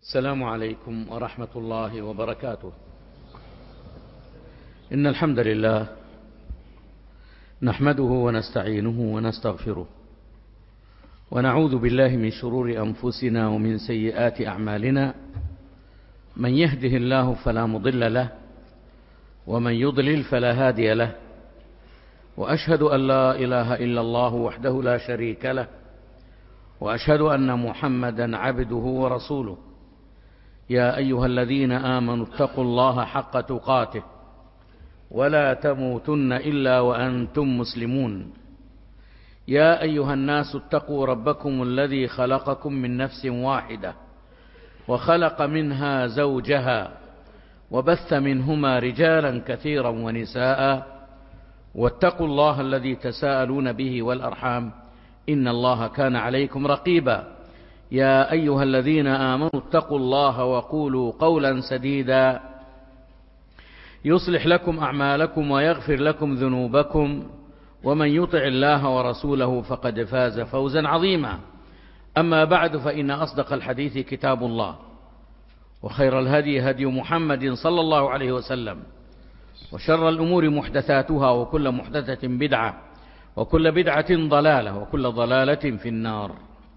السلام عليكم ورحمة الله وبركاته. إن الحمد لله نحمده ونستعينه ونستغفره، ونعوذ بالله من شرور أنفسنا ومن سيئات أعمالنا. من يهده الله فلا مضل له، ومن يضلل فلا هادي له، وأشهد أن لا إله إلا الله وحده لا شريك له، وأشهد أن محمدا عبده ورسوله. يا أيها الذين آمنوا اتقوا الله حق تقاته ولا تموتن إلا وأنتم مسلمون. يا أيها الناس اتقوا ربكم الذي خلقكم من نفس واحدة وخلق منها زوجها وبث منهما رجالا كثيرا ونساء، واتقوا الله الذي تساءلون به والأرحام إن الله كان عليكم رقيبا. يا أيها الذين آمنوا اتقوا الله وقولوا قولا سديدا يصلح لكم أعمالكم ويغفر لكم ذنوبكم، ومن يطع الله ورسوله فقد فاز فوزا عظيما. أما بعد، فإن أصدق الحديث كتاب الله، وخير الهدي هدي محمد صلى الله عليه وسلم، وشر الأمور محدثاتها، وكل محدثة بدعة، وكل بدعة ضلالة، وكل ضلالة في النار.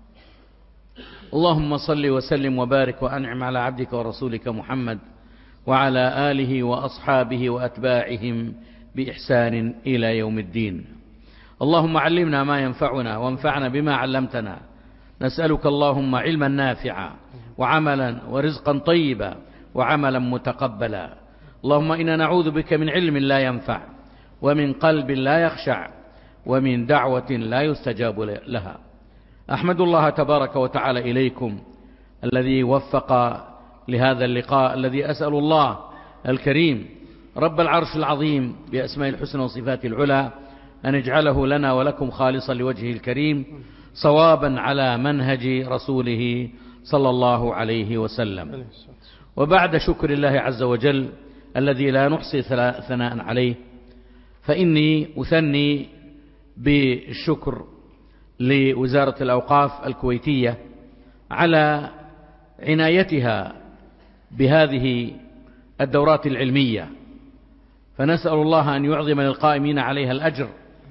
اللهم صل وسلم وبارك وأنعم على عبدك ورسولك محمد وعلى آله وأصحابه وأتباعهم بإحسان إلى يوم الدين. اللهم علمنا ما ينفعنا وانفعنا بما علمتنا. نسألك اللهم علما نافعا وعملا ورزقا طيبا وعملا متقبلا. اللهم إنا نعوذ بك من علم لا ينفع، ومن قلب لا يخشع، ومن دعوة لا يستجاب لها. أحمد الله تبارك وتعالى إليكم الذي وفق لهذا اللقاء، الذي أسأل الله الكريم رب العرش العظيم بأسماء الحسنى وصفات العلى أن يجعله لنا ولكم خالصا لوجهه الكريم، صوابا على منهج رسوله صلى الله عليه وسلم. وبعد شكر الله عز وجل الذي لا نحصي ثناء عليه، فإني أثني بالشكر لوزارة الأوقاف الكويتية على عنايتها بهذه الدورات العلمية، فنسأل الله أن يعظم للقائمين عليها الأجر،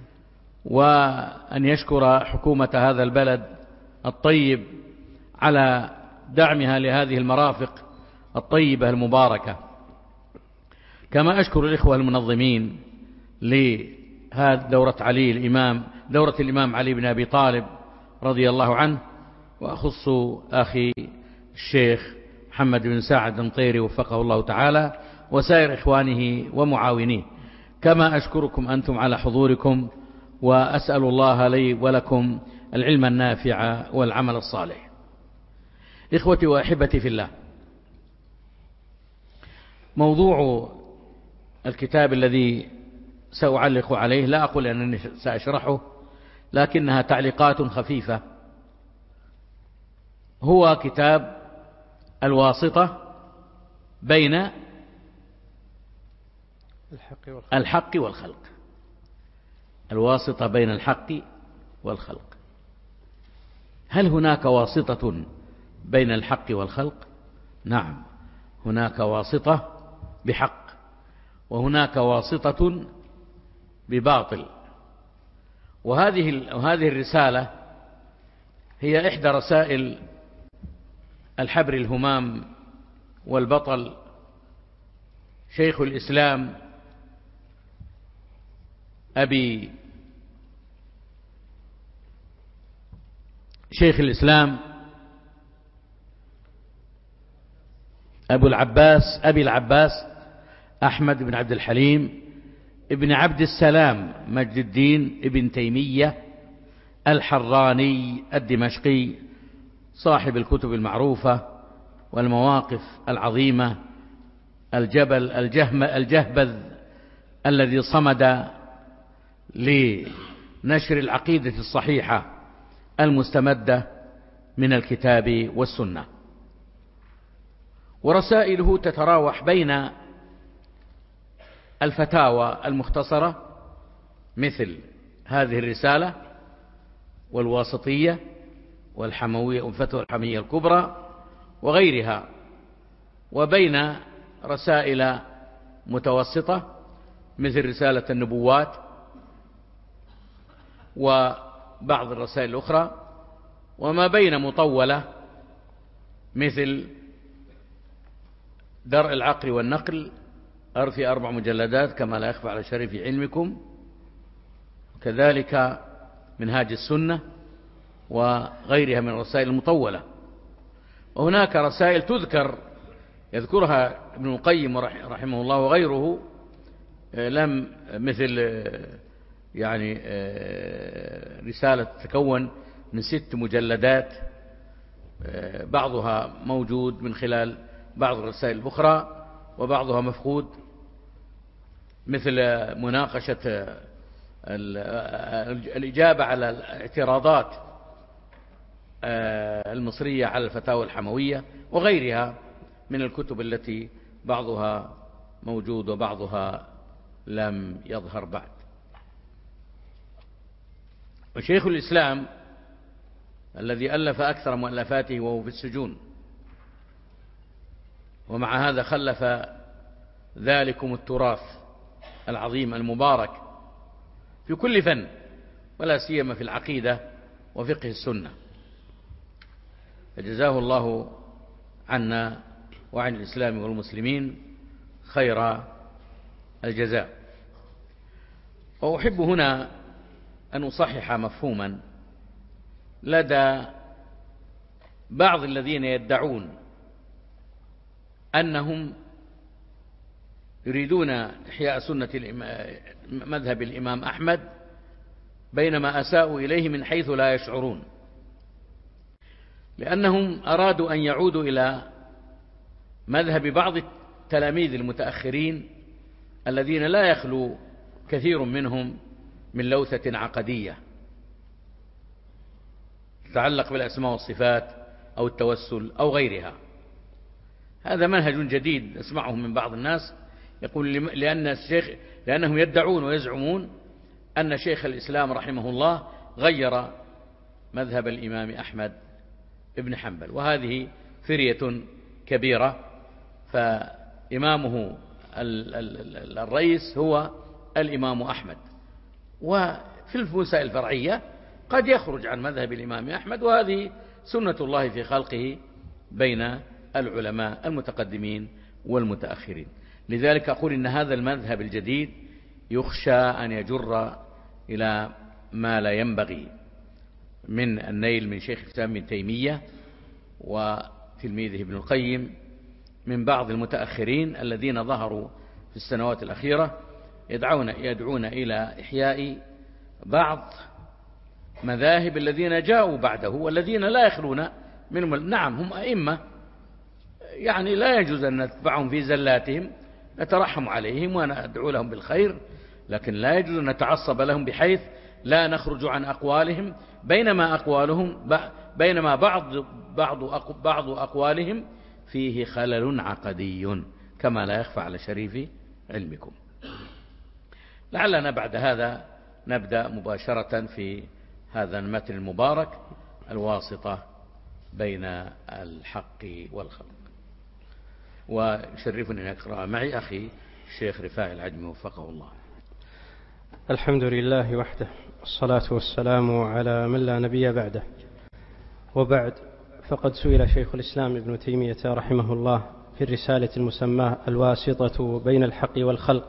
وأن يشكر حكومة هذا البلد الطيب على دعمها لهذه المرافق الطيبة المباركة. كما أشكر الإخوة المنظمين لهذه دورة الإمام علي بن أبي طالب رضي الله عنه، وأخص أخي الشيخ محمد بن سعد المطيري وفقه الله تعالى، وسائر إخوانه ومعاونيه. كما أشكركم أنتم على حضوركم، وأسأل الله لي ولكم العلم النافع والعمل الصالح. إخوتي وأحبتي في الله، موضوع الكتاب الذي سأعلق عليه، لا أقول أنني سأشرحه، لكنها تعليقات خفيفة. هو كتاب الواسطة بين الحق والخلق. الواسطة بين الحق والخلق. هل هناك واسطة بين الحق والخلق؟ نعم، هناك واسطة بحق، وهناك واسطة بباطل. وهذه الرسالة هي إحدى رسائل الحبر الهمام والبطل شيخ الإسلام أبي العباس أحمد بن عبد الحليم ابن عبد السلام مجد الدين ابن تيمية الحراني الدمشقي، صاحب الكتب المعروفة والمواقف العظيمة، الجبل الجهبذ الذي صمد لنشر العقيدة الصحيحة المستمدة من الكتاب والسنة. ورسائله تتراوح بين الفتاوى المختصرة مثل هذه الرسالة، والواسطية والحموية والفتوى الحموية الكبرى، وغيرها، وبين رسائل متوسطة مثل رسالة النبوات وبعض الرسائل الأخرى، وما بين مطولة مثل درء العقل والنقل في 4 مجلدات كما لا يخفى على شرف علمكم، كذلك منهاج السنة وغيرها من الرسائل المطولة. وهناك رسائل يذكرها ابن القيم رحمه الله وغيره، مثل يعني رسالة تتكون من 6 مجلدات، بعضها موجود من خلال بعض الرسائل الأخرى وبعضها مفقود، مثل مناقشة الإجابة على الاعتراضات المصرية على الفتاوى الحموية وغيرها من الكتب التي بعضها موجود وبعضها لم يظهر بعد. وشيخ الإسلام الذي ألف أكثر مؤلفاته وهو في السجون، ومع هذا خلف ذلكم التراث العظيم المبارك في كل فن، ولا سيما في العقيدة وفقه السنة، فجزاه الله عنا وعن الإسلام والمسلمين خير الجزاء. وأحب هنا أن أصحح مفهوما لدى بعض الذين يدعون أنهم يريدون إحياء سنة مذهب الإمام أحمد، بينما أساءوا إليه من حيث لا يشعرون، لأنهم أرادوا أن يعودوا إلى مذهب بعض التلاميذ المتأخرين الذين لا يخلو كثير منهم من لوثة عقدية تتعلق بالأسماء والصفات أو التوسل أو غيرها. هذا منهج جديد نسمعه من بعض الناس، يقول لأنهم يدعون ويزعمون أن شيخ الإسلام رحمه الله غير مذهب الإمام أحمد ابن حنبل، وهذه فرية كبيرة، فإمامه الرئيس هو الإمام أحمد، وفي المسائل الفرعية قد يخرج عن مذهب الإمام أحمد، وهذه سنة الله في خلقه بين العلماء المتقدمين والمتأخرين. لذلك أقول إن هذا المذهب الجديد يخشى أن يجر إلى ما لا ينبغي من النيل من شيخ الإسلام ابن تيمية وتلميذه ابن القيم، من بعض المتأخرين الذين ظهروا في السنوات الأخيرة يدعون إلى إحياء بعض مذاهب الذين جاءوا بعده والذين لا يخلون منهم. نعم هم أئمة، يعني لا يجوز أن نتبعهم في زلاتهم، نترحم عليهم وندعو لهم بالخير، لكن لا يجوز أن نتعصب لهم بحيث لا نخرج عن أقوالهم، بينما بعض أقوالهم فيه خلل عقدي كما لا يخفى على شريف علمكم. لعلنا بعد هذا نبدأ مباشرة في هذا المتن المبارك، الواسطة بين الحق والخلق. ويشرفني أن أقرأ معي أخي الشيخ رفاعي العجمي وفقه الله. الحمد لله وحده، والصلاة والسلام على من لا نبي بعده، وبعد، فقد سئل شيخ الإسلام ابن تيمية رحمه الله في الرسالة المسماة الواسطة بين الحق والخلق.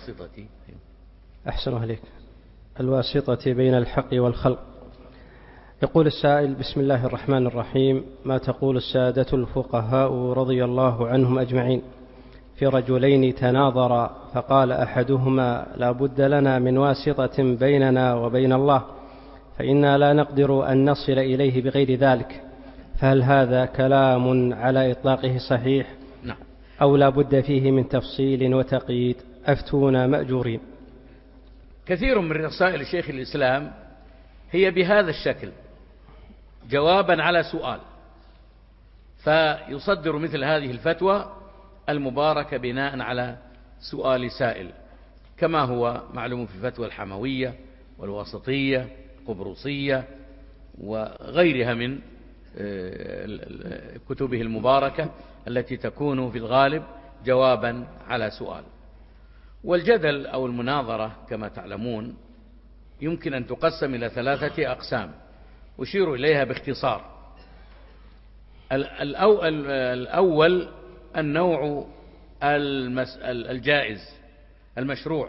أحسن عليك. الواسطة بين الحق والخلق. يقول السائل: بسم الله الرحمن الرحيم، ما تقول السادة الفقهاء رضي الله عنهم أجمعين في رجلين تناظرا فقال أحدهما: لا بد لنا من واسطة بيننا وبين الله، فإنا لا نقدر أن نصل إليه بغير ذلك، فهل هذا كلام على إطلاقه صحيح أو لا بد فيه من تفصيل وتقييد؟ أفتونا مأجورين. كثير من رسائل شيخ الإسلام هي بهذا الشكل، جوابا على سؤال، فيصدر مثل هذه الفتوى المباركة بناء على سؤال سائل، كما هو معلوم في الفتوى الحموية والواسطية القبرصية وغيرها من كتبه المباركة التي تكون في الغالب جوابا على سؤال. والجدل أو المناظرة كما تعلمون يمكن أن تقسم إلى 3 أقسام أشير إليها باختصار. الأول النوع الجائز المشروع،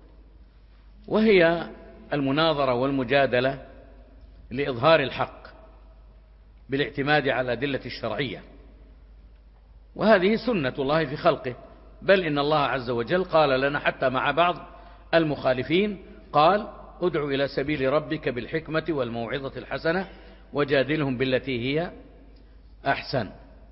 وهي المناظرة والمجادلة لإظهار الحق بالاعتماد على الأدلة الشرعية، وهذه سنة الله في خلقه، بل إن الله عز وجل قال لنا حتى مع بعض المخالفين قال ادع إلى سبيل ربك بالحكمة والموعظة الحسنة وجادلهم بالتي هي أحسن.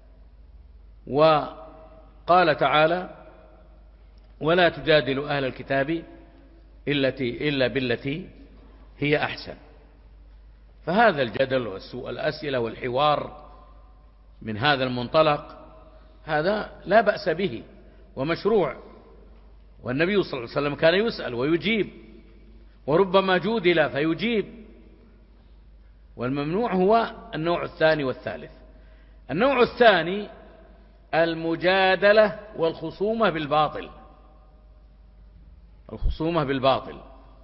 وقال تعالى ولا تجادلوا أهل الكتاب إلا بالتي هي أحسن. فهذا الجدل والأسئلة والحوار من هذا المنطلق هذا لا بأس به ومشروع، والنبي صلى الله عليه وسلم كان يسأل ويجيب، وربما جودل فيجيب. والممنوع هو النوع الثاني والثالث. النوع الثاني المجادلة والخصومة بالباطل، الخصومة بالباطل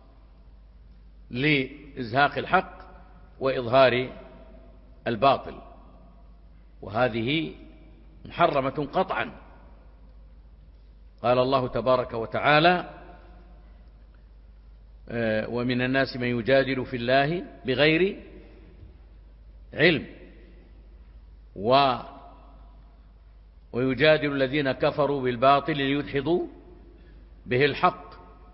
لإزهاق الحق وإظهار الباطل، وهذه محرمة قطعا. قال الله تبارك وتعالى ومن الناس من يجادل في الله بغير علم ويجادل الذين كفروا بالباطل ليدحضوا به الحق.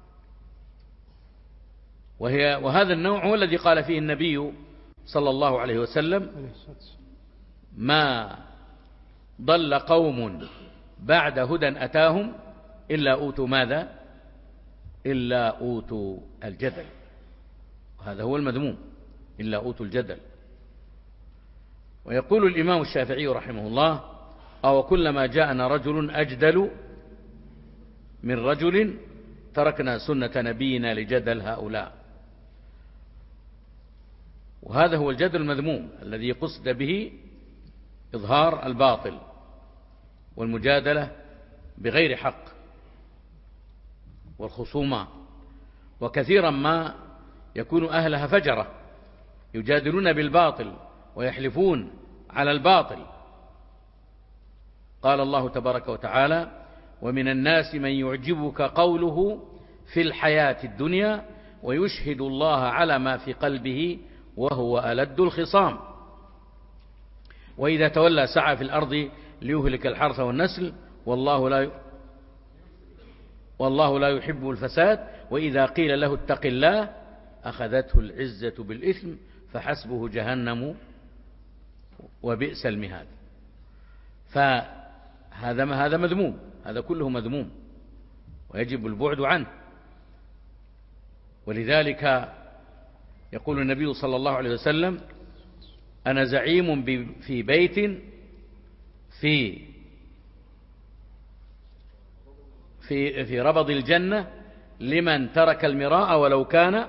وهذا النوع هو الذي قال فيه النبي صلى الله عليه وسلم ما ضل قوم بعد هدى أتاهم إلا أوتوا ماذا؟ إلا أوتوا الجدل. هذا هو المذموم، إلا أوتوا الجدل. ويقول الإمام الشافعي رحمه الله أو كلما جاءنا رجل أجدل من رجل تركنا سنة نبينا لجدل هؤلاء. وهذا هو الجدل المذموم الذي قصد به إظهار الباطل والمجادلة بغير حق والخصومة. وكثيرا ما يكون أهلها فجرة يجادلون بالباطل ويحلفون على الباطل. قال الله تبارك وتعالى ومن الناس من يعجبك قوله في الحياة الدنيا ويشهد الله على ما في قلبه وهو ألد الخصام وإذا تولى سعى في الأرض ليهلك الحرث والنسل والله لا يحب الفساد وإذا قيل له اتق الله أخذته العزة بالإثم فحسبه جهنم وبئس المهاد. فهذا مذموم، هذا كله مذموم ويجب البعد عنه. ولذلك يقول النبي صلى الله عليه وسلم أنا زعيم في بيت في ربض الجنة لمن ترك المراء ولو كان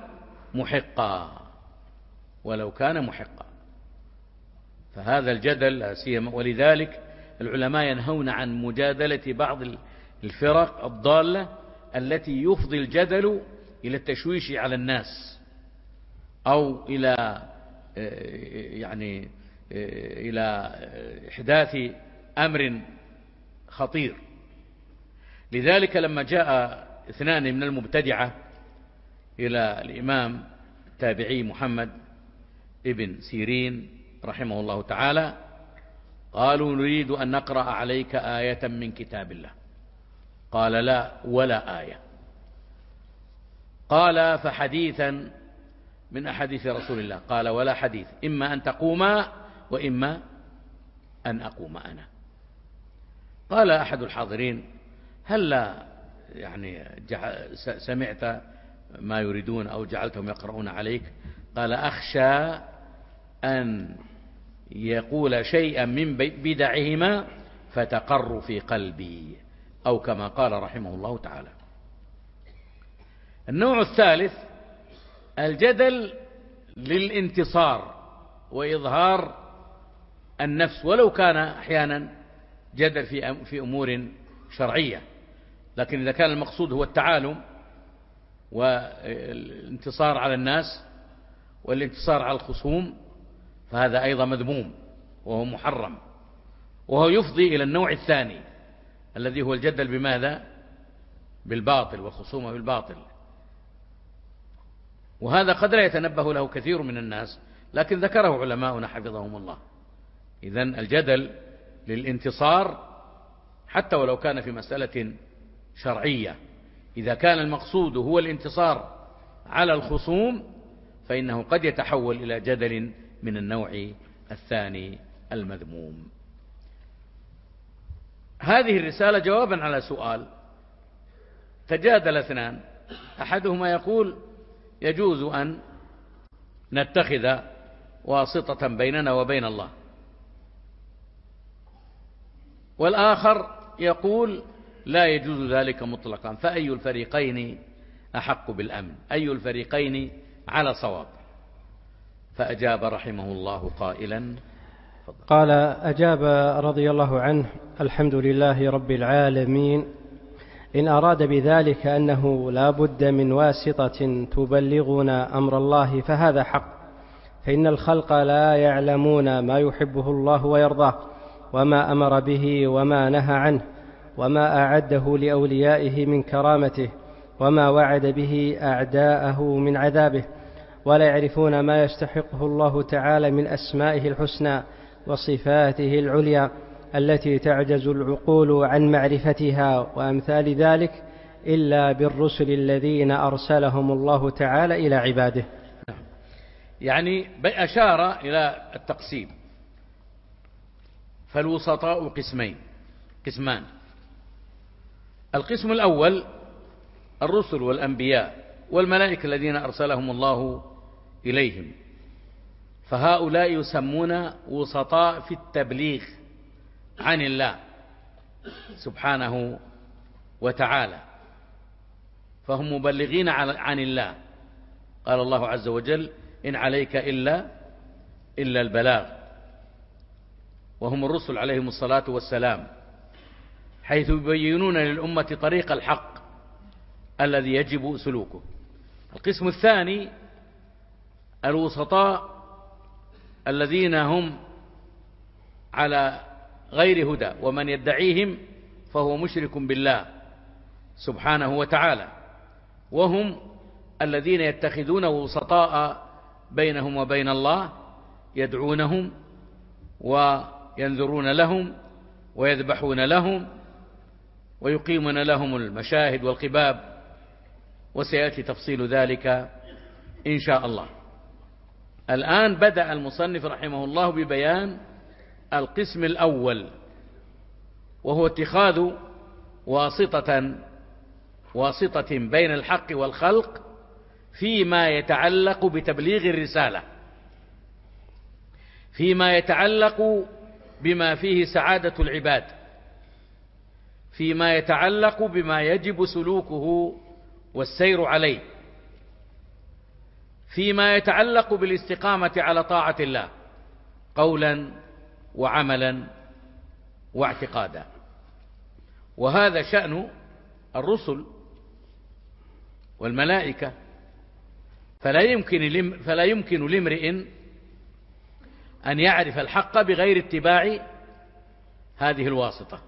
محقا. فهذا الجدل لا سيما. ولذلك العلماء ينهون عن مجادلة بعض الفرق الضالة التي يفضي الجدل إلى التشويش على الناس أو إلى إحداث أمر خطير. لذلك لما جاء 2 من المبتدعة إلى الإمام التابعي محمد ابن سيرين رحمه الله تعالى قالوا نريد أن نقرأ عليك آية من كتاب الله. قال لا ولا آية. قال فحديثا من أحاديث رسول الله. قال ولا حديث، إما أن تقوما وإما أن أقوم أنا. قال أحد الحاضرين هل سمعت ما يريدون أو جعلتهم يقرؤون عليك؟ قال أخشى أن يقول شيئا من بدعهما فتقر في قلبي أو كما قال رحمه الله تعالى. النوع الثالث الجدل للانتصار وإظهار النفس، ولو كان أحيانا جدل في أمور شرعية. لكن إذا كان المقصود هو التعالم والانتصار على الناس والانتصار على الخصوم فهذا أيضا مذموم وهو محرم، وهو يفضي إلى النوع الثاني الذي هو الجدل بماذا؟ بالباطل والخصومة بالباطل. وهذا قد لا يتنبه له كثير من الناس، لكن ذكره علماؤنا حفظهم الله. إذن الجدل للانتصار حتى ولو كان في مسألة شرعية، إذا كان المقصود هو الانتصار على الخصوم فإنه قد يتحول إلى جدل من النوع الثاني المذموم. هذه الرسالة جوابا على سؤال تجادل اثنان، أحدهما يقول يجوز أن نتخذ واسطة بيننا وبين الله، والآخر يقول لا يجوز ذلك مطلقا، فأي الفريقين أحق بالأمن؟ أي الفريقين على صواب؟ فأجاب رحمه الله قائلا قال أجاب رضي الله عنه: الحمد لله رب العالمين. إن أراد بذلك أنه لا بد من واسطة تبلغنا أمر الله فهذا حق، فإن الخلق لا يعلمون ما يحبه الله ويرضاه، وما أمر به وما نهى عنه، وما أعده لأوليائه من كرامته، وما وعد به أعداءه من عذابه، ولا يعرفون ما يستحقه الله تعالى من أسمائه الحسنى وصفاته العليا التي تعجز العقول عن معرفتها وأمثال ذلك إلا بالرسل الذين أرسلهم الله تعالى إلى عباده. يعني أشار إلى التقسيم، فالوسطاء قسمان. القسم الأول الرسل والأنبياء والملائكة الذين أرسلهم الله إليهم، فهؤلاء يسمون وسطاء في التبليغ عن الله سبحانه وتعالى، فهم مبلغين عن الله. قال الله عز وجل: إن عليك إلا البلاغ. وهم الرسل عليهم الصلاة والسلام، حيث يبينون للأمة طريق الحق الذي يجب سلوكه. القسم الثاني الوسطاء الذين هم على غير هدى، ومن يدعيهم فهو مشرك بالله سبحانه وتعالى، وهم الذين يتخذون وسطاء بينهم وبين الله، يدعونهم وينذرون لهم ويذبحون لهم ويقيمون لهم المشاهد والقباب، وسيأتي تفصيل ذلك إن شاء الله. الآن بدأ المصنف رحمه الله ببيان القسم الأول، وهو اتخاذ واسطة بين الحق والخلق فيما يتعلق بتبليغ الرسالة، فيما يتعلق بما فيه سعادة العباد، فيما يتعلق بما يجب سلوكه والسير عليه، فيما يتعلق بالاستقامة على طاعة الله قولا وعملا واعتقادا. وهذا شأن الرسل والملائكة، فلا يمكن لامرئ أن يعرف الحق بغير اتباع هذه الواسطة.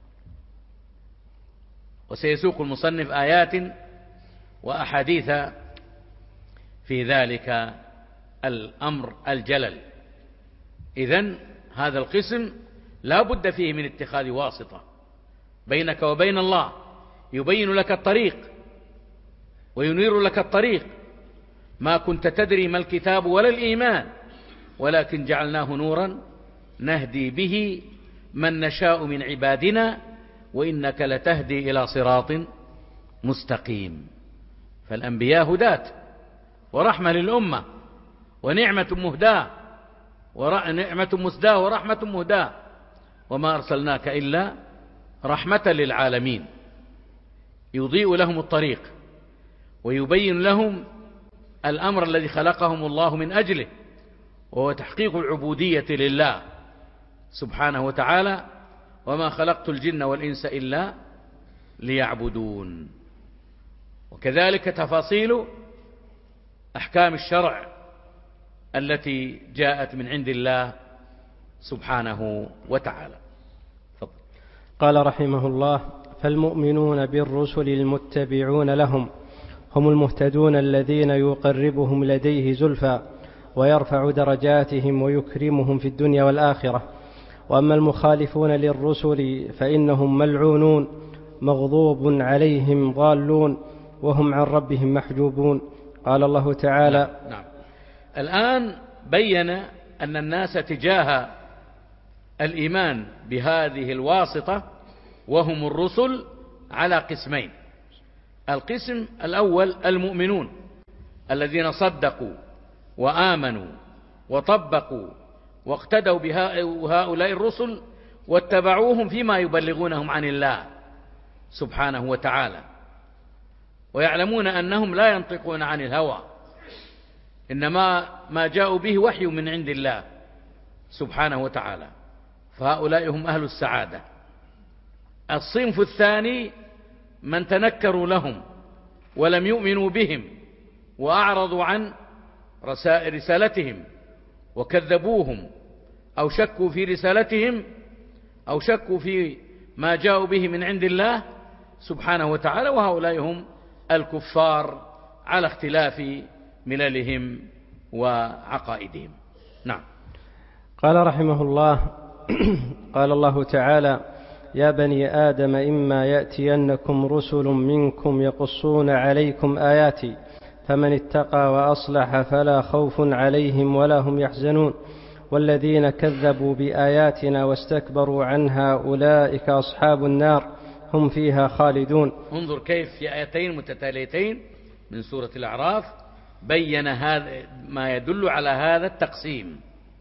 وسيسوق المصنف آيات وأحاديث في ذلك الأمر الجلل. إذن هذا القسم لا بد فيه من اتخاذ واسطة بينك وبين الله، يبين لك الطريق وينير لك الطريق. ما كنت تدري ما الكتاب ولا الإيمان، ولكن جعلناه نورا نهدي به من نشاء من عبادنا وإنك لتهدي إلى صراط مستقيم. فالأنبياء هداة ورحمة للأمة، ونعمة مهداة ونعمة مسداة ورحمة مهداة، وما أرسلناك إلا رحمة للعالمين. يضيء لهم الطريق ويبين لهم الأمر الذي خلقهم الله من أجله، وهو تحقيق العبودية لله سبحانه وتعالى: وما خلقت الجن والإنس إلا ليعبدون. وكذلك تفاصيل أحكام الشرع التي جاءت من عند الله سبحانه وتعالى. فضل. قال رحمه الله: فالمؤمنون بالرسل المتبعون لهم هم المهتدون الذين يقربهم لديه زلفى ويرفع درجاتهم ويكرمهم في الدنيا والآخرة. وأما المخالفون للرسل فإنهم ملعونون مغضوب عليهم ضالون وهم عن ربهم محجوبون. قال الله تعالى: نعم. الآن بين أن الناس تجاه الإيمان بهذه الواسطة وهم الرسل على قسمين. القسم الأول المؤمنون الذين صدقوا وآمنوا وطبقوا واقتدوا بهؤلاء الرسل واتبعوهم فيما يبلغونهم عن الله سبحانه وتعالى، ويعلمون أنهم لا ينطقون عن الهوى، إنما ما جاءوا به وحي من عند الله سبحانه وتعالى، فهؤلاء هم أهل السعادة. الصنف الثاني من تنكروا لهم ولم يؤمنوا بهم وأعرضوا عن رسالتهم وكذبوهم أو شكوا في رسالتهم أو شكوا في ما جاءوا به من عند الله سبحانه وتعالى، وهؤلاء هم الكفار على اختلاف مللهم وعقائدهم. نعم. قال رحمه الله: قال الله تعالى: يا بني آدم إما يأتينكم رسل منكم يقصون عليكم آياتي فمن اتقى وأصلح فلا خوف عليهم ولا هم يحزنون والذين كذبوا بآياتنا واستكبروا عنها أولئك أصحاب النار هم فيها خالدون. انظر كيف في آيتين متتاليتين من سورة الأعراف بين هذا ما يدل على هذا التقسيم.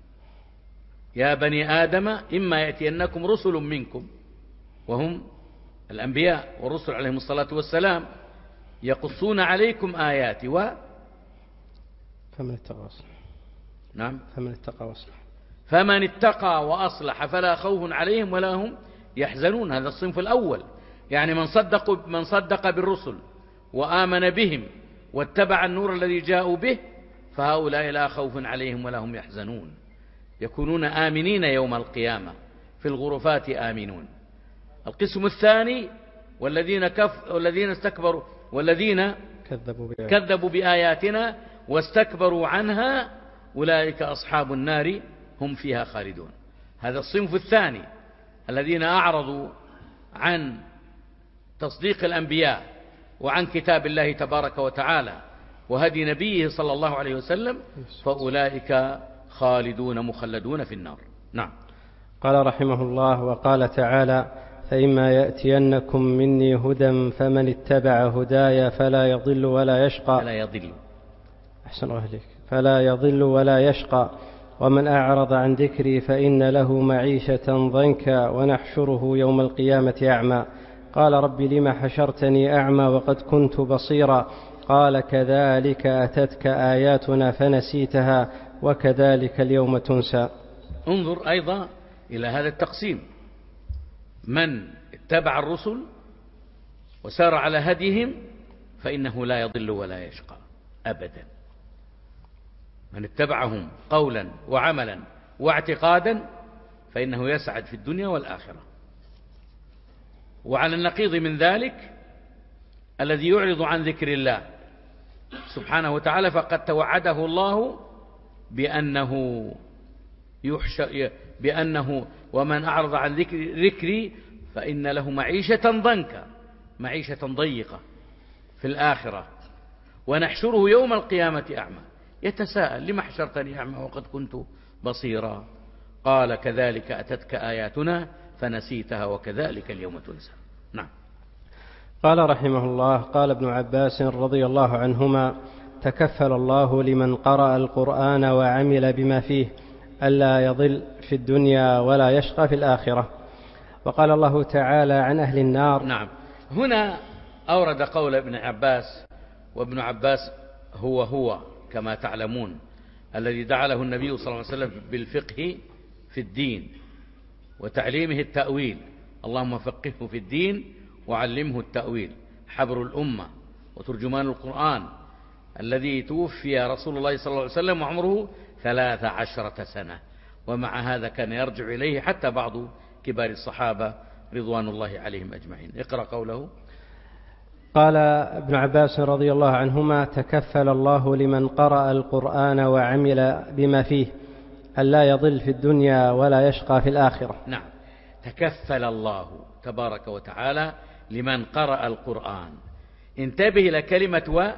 يا بني آدم إما يأتينكم رسل منكم، وهم الأنبياء والرسل عليهم الصلاة والسلام، يقصون عليكم آياتي فمن اتقى وأصلح. نعم. فمن اتقى وأصلح فلا خوف عليهم ولا هم يحزنون. هذا الصنف الأول، يعني من صدق بالرسل وآمن بهم واتبع النور الذي جاءوا به فهؤلاء لا خوف عليهم ولا هم يحزنون، يكونون آمنين يوم القيامة في الغرفات آمنون. القسم الثاني والذين استكبروا والذين كذبوا بآياتنا واستكبروا عنها أولئك أصحاب النار هم فيها خالدون. هذا الصنف الثاني الذين أعرضوا عن تصديق الأنبياء وعن كتاب الله تبارك وتعالى وهدي نبيه صلى الله عليه وسلم، فأولئك خالدون مخلدون في النار. نعم. قال رحمه الله: وقال تعالى: فإما يأتينكم مني هدى فمن اتبع هداي فلا يضل ولا يشقى. فلا يضل ولا يشقى ومن أعرض عن ذكري فإن له معيشة ضنكا ونحشره يوم القيامة أعمى. قال رب لم حشرتني أعمى وقد كنت بصيرا. قال كذلك أتتك آياتنا فنسيتها وكذلك اليوم تنسى. انظر أيضا إلى هذا التقسيم: من اتبع الرسل وسار على هديهم فإنه لا يضل ولا يشقى أبدا. من اتبعهم قولا وعملا واعتقادا فإنه يسعد في الدنيا والآخرة. وعلى النقيض من ذلك الذي يعرض عن ذكر الله سبحانه وتعالى فقد توعده الله بأنه ومن أعرض عن ذكري فإن له معيشة ضنكا، معيشة ضيقة في الآخرة، ونحشره يوم القيامة أعمى يتساءل لما حشرتني أعمى وقد كنت بصيرا. قال كذلك أتتك آياتنا فنسيتها وكذلك اليوم تنسى. نعم. قال رحمه الله: قال ابن عباس رضي الله عنهما: تكفل الله لمن قرأ القرآن وعمل بما فيه ألا يضل في الدنيا ولا يشقى في الآخرة. وقال الله تعالى عن أهل النار. نعم. هنا أورد قول ابن عباس، وابن عباس هو كما تعلمون الذي دعا له النبي صلى الله عليه وسلم بالفقه في الدين، وتعليمه التأويل. اللهم فقهه في الدين وعلمه التأويل. حبر الأمة وترجمان القرآن الذي توفي رسول الله صلى الله عليه وسلم وعمره 13 سنة، ومع هذا كان يرجع إليه حتى بعض كبار الصحابة رضوان الله عليهم أجمعين. اقرأ قوله. قال ابن عباس رضي الله عنهما: تكفل الله لمن قرأ القرآن وعمل بما فيه ألا يضل في الدنيا ولا يشقى في الآخرة. نعم، تكفل الله تبارك وتعالى لمن قرأ القرآن. انتبه إلى كلمة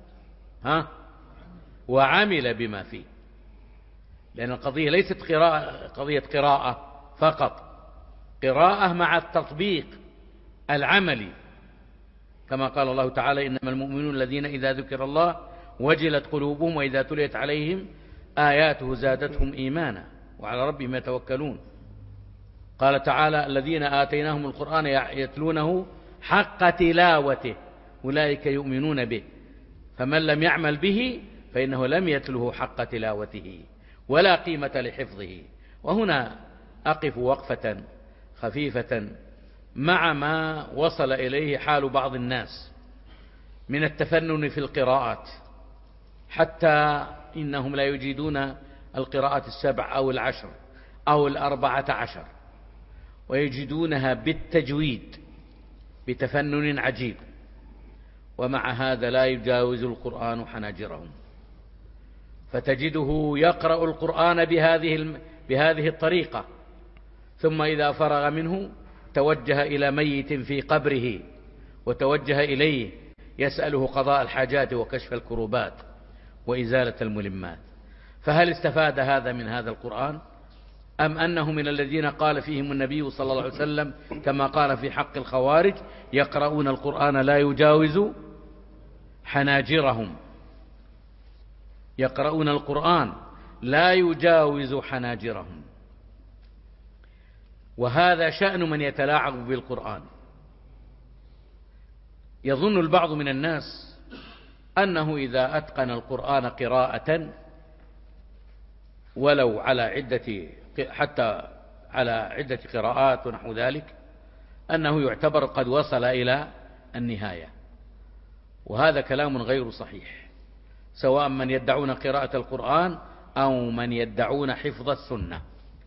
وعمل بما فيه، لأن القضية ليست قضية قراءة فقط، قراءة مع التطبيق العملي، كما قال الله تعالى: إنما المؤمنون الذين إذا ذكر الله وجلت قلوبهم وإذا تليت عليهم آياته زادتهم إيمانا وعلى ربهم يتوكلون. قال تعالى: الذين آتيناهم القرآن يتلونه حق تلاوته أولئك يؤمنون به، فمن لم يعمل به فإنه لم يتله حق تلاوته ولا قيمة لحفظه. وهنا أقف وقفة خفيفة مع ما وصل إليه حال بعض الناس من التفنن في القراءات، حتى إنهم لا يجيدون القراءات 7 أو 10 أو 14، ويجدونها بالتجويد بتفنن عجيب، ومع هذا لا يجاوز القرآن حناجرهم. فتجده يقرأ القرآن بهذه الطريقة، ثم إذا فرغ منه توجه إلى ميت في قبره وتوجه إليه يسأله قضاء الحاجات وكشف الكروبات وإزالة الملمات. فهل استفاد هذا من هذا القرآن، أم أنه من الذين قال فيهم النبي صلى الله عليه وسلم كما قال في حق الخوارج: يقرؤون القرآن لا يجاوز حناجرهم. يقرؤون القرآن لا يجاوز حناجرهم. وهذا شأن من يتلاعب بالقرآن. يظن البعض من الناس أنه إذا أتقن القرآن قراءة ولو حتى على عدة قراءات ونحو ذلك، أنه يعتبر قد وصل إلى النهاية، وهذا كلام غير صحيح، سواء من يدعون قراءة القرآن أو من يدعون حفظ السنة.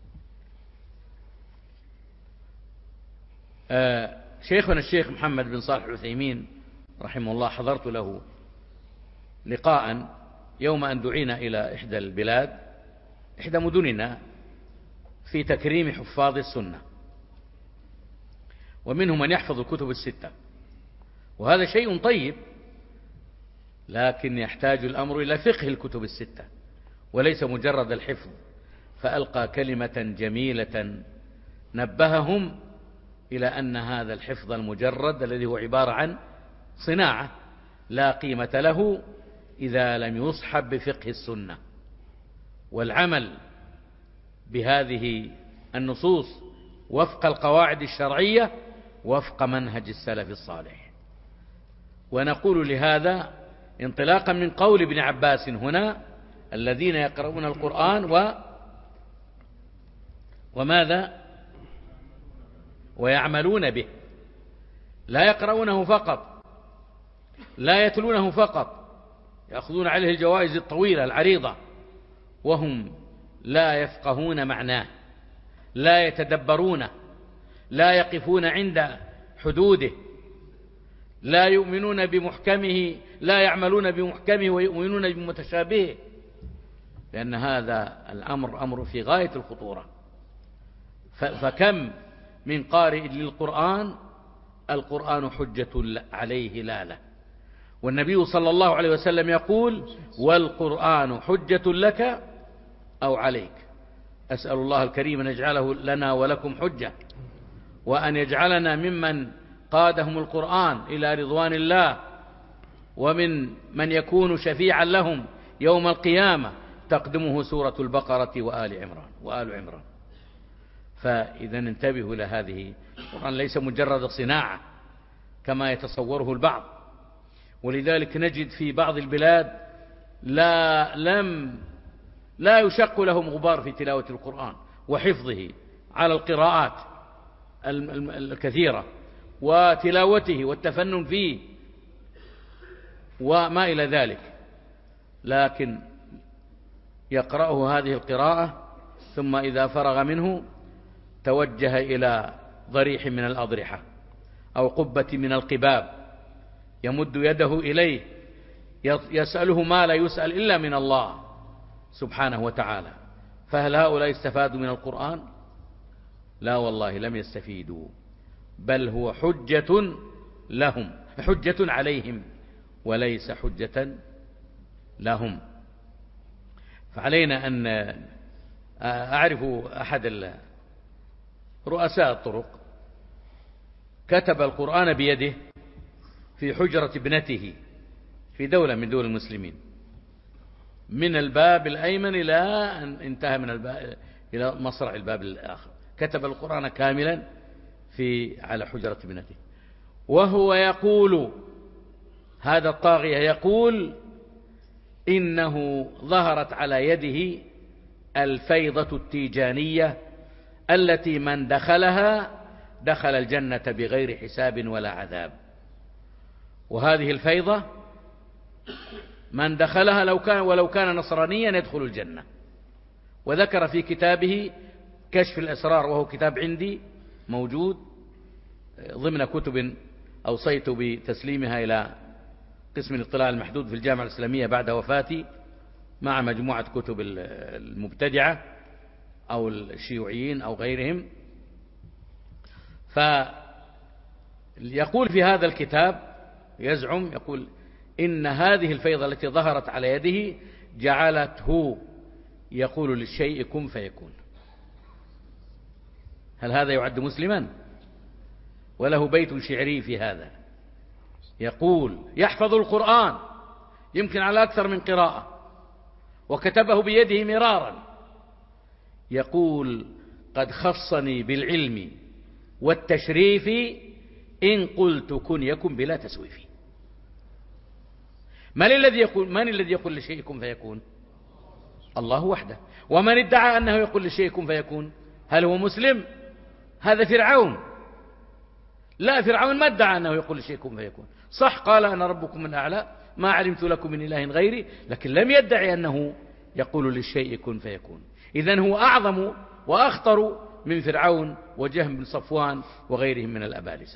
شيخنا الشيخ محمد بن صالح العثيمين رحمه الله حضرت له لقاء يوم أن دعينا إلى إحدى البلاد، إحدى مدننا، في تكريم حفاظ السنة، ومنهم من يحفظ الكتب الستة، وهذا شيء طيب، لكن يحتاج الأمر إلى فقه الكتب الستة وليس مجرد الحفظ. فألقى كلمة جميلة نبههم إلى أن هذا الحفظ المجرد الذي هو عبارة عن صناعة لا قيمة له إذا لم يصحب بفقه السنة والعمل بهذه النصوص وفق القواعد الشرعية وفق منهج السلف الصالح. ونقول لهذا انطلاقا من قول ابن عباس هنا: الذين يقرؤون القرآن وماذا؟ ويعملون به. لا يقرؤونه فقط، لا يتلونه فقط، يأخذون عليه الجوائز الطويلة العريضة وهم لا يفقهون معناه، لا يتدبرونه، لا يقفون عند حدوده، لا يؤمنون بمحكمه، لا يعملون بمحكمه ويؤمنون بمتشابهه، لأن هذا الأمر أمر في غاية الخطورة. فكم من قارئ للقرآن القرآن حجة عليه لا له، والنبي صلى الله عليه وسلم يقول: والقرآن حجة لك أو عليك. أسأل الله الكريم أن يجعله لنا ولكم حجة، وأن يجعلنا ممن قادهم القرآن إلى رضوان الله، ومن من يكون شفيعا لهم يوم القيامة تقدمه سورة البقرة وآل عمران. فإذا انتبهوا لهذه. القرآن ليس مجرد صناعة كما يتصوره البعض، ولذلك نجد في بعض البلاد لا يشق لهم غبار في تلاوة القرآن وحفظه، على القراءات الكثيرة وتلاوته والتفنن فيه وما إلى ذلك، لكن يقرأه هذه القراءة ثم إذا فرغ منه توجه إلى ضريح من الأضرحة أو قبة من القباب يمد يده إليه يسأله ما لا يسأل إلا من الله سبحانه وتعالى. فهل هؤلاء استفادوا من القرآن؟ لا والله لم يستفيدوا، بل هو حجة لهم، حجة عليهم وليس حجة لهم. فعلينا أن أعرف أحد رؤساء الطرق كتب القرآن بيده في حجرة ابنته في دولة من دول المسلمين، من الباب الأيمن إلى أن انتهى من الباب إلى مصرع الباب الآخر، كتب القرآن كاملا على حجرة ابنته، وهو يقول، هذا الطاغية يقول إنه ظهرت على يده الفيضة التيجانية التي من دخلها دخل الجنة بغير حساب ولا عذاب. وهذه الفيضة من دخلها ولو كان نصرانيا يدخل الجنة. وذكر في كتابه كشف الأسرار، وهو كتاب عندي موجود ضمن كتب أوصيت بتسليمها إلى قسم الاطلاع المحدود في الجامعة الإسلامية بعد وفاتي، مع مجموعة كتب المبتدعة أو الشيوعيين أو غيرهم. فيقول في هذا الكتاب، يزعم يقول إن هذه الفيضة التي ظهرت على يده جعلته يقول للشيء كن فيكون. هل هذا يعد مسلما؟ وله بيت شعري في هذا، يقول يحفظ القرآن يمكن على أكثر من قراءة، وكتبه بيده مرارا، يقول قد خصني بالعلم والتشريف إن قلت كن يكن بلا تسويف. من الذي يقول لشيء كن فيكون؟ الله وحده. ومن ادعى أنه يقول لشيء كن فيكون هل هو مسلم؟ هذا فرعون. لا، فرعون ما ادعى أنه يقول لشيء كن فيكون، صح قال أنا ربكم الأعلى ما علمت لكم من إله غيري، لكن لم يدعي أنه يقول للشيء كن فيكون. إذن هو أعظم وأخطر من فرعون وجهم بن صفوان وغيرهم من الأبالسة.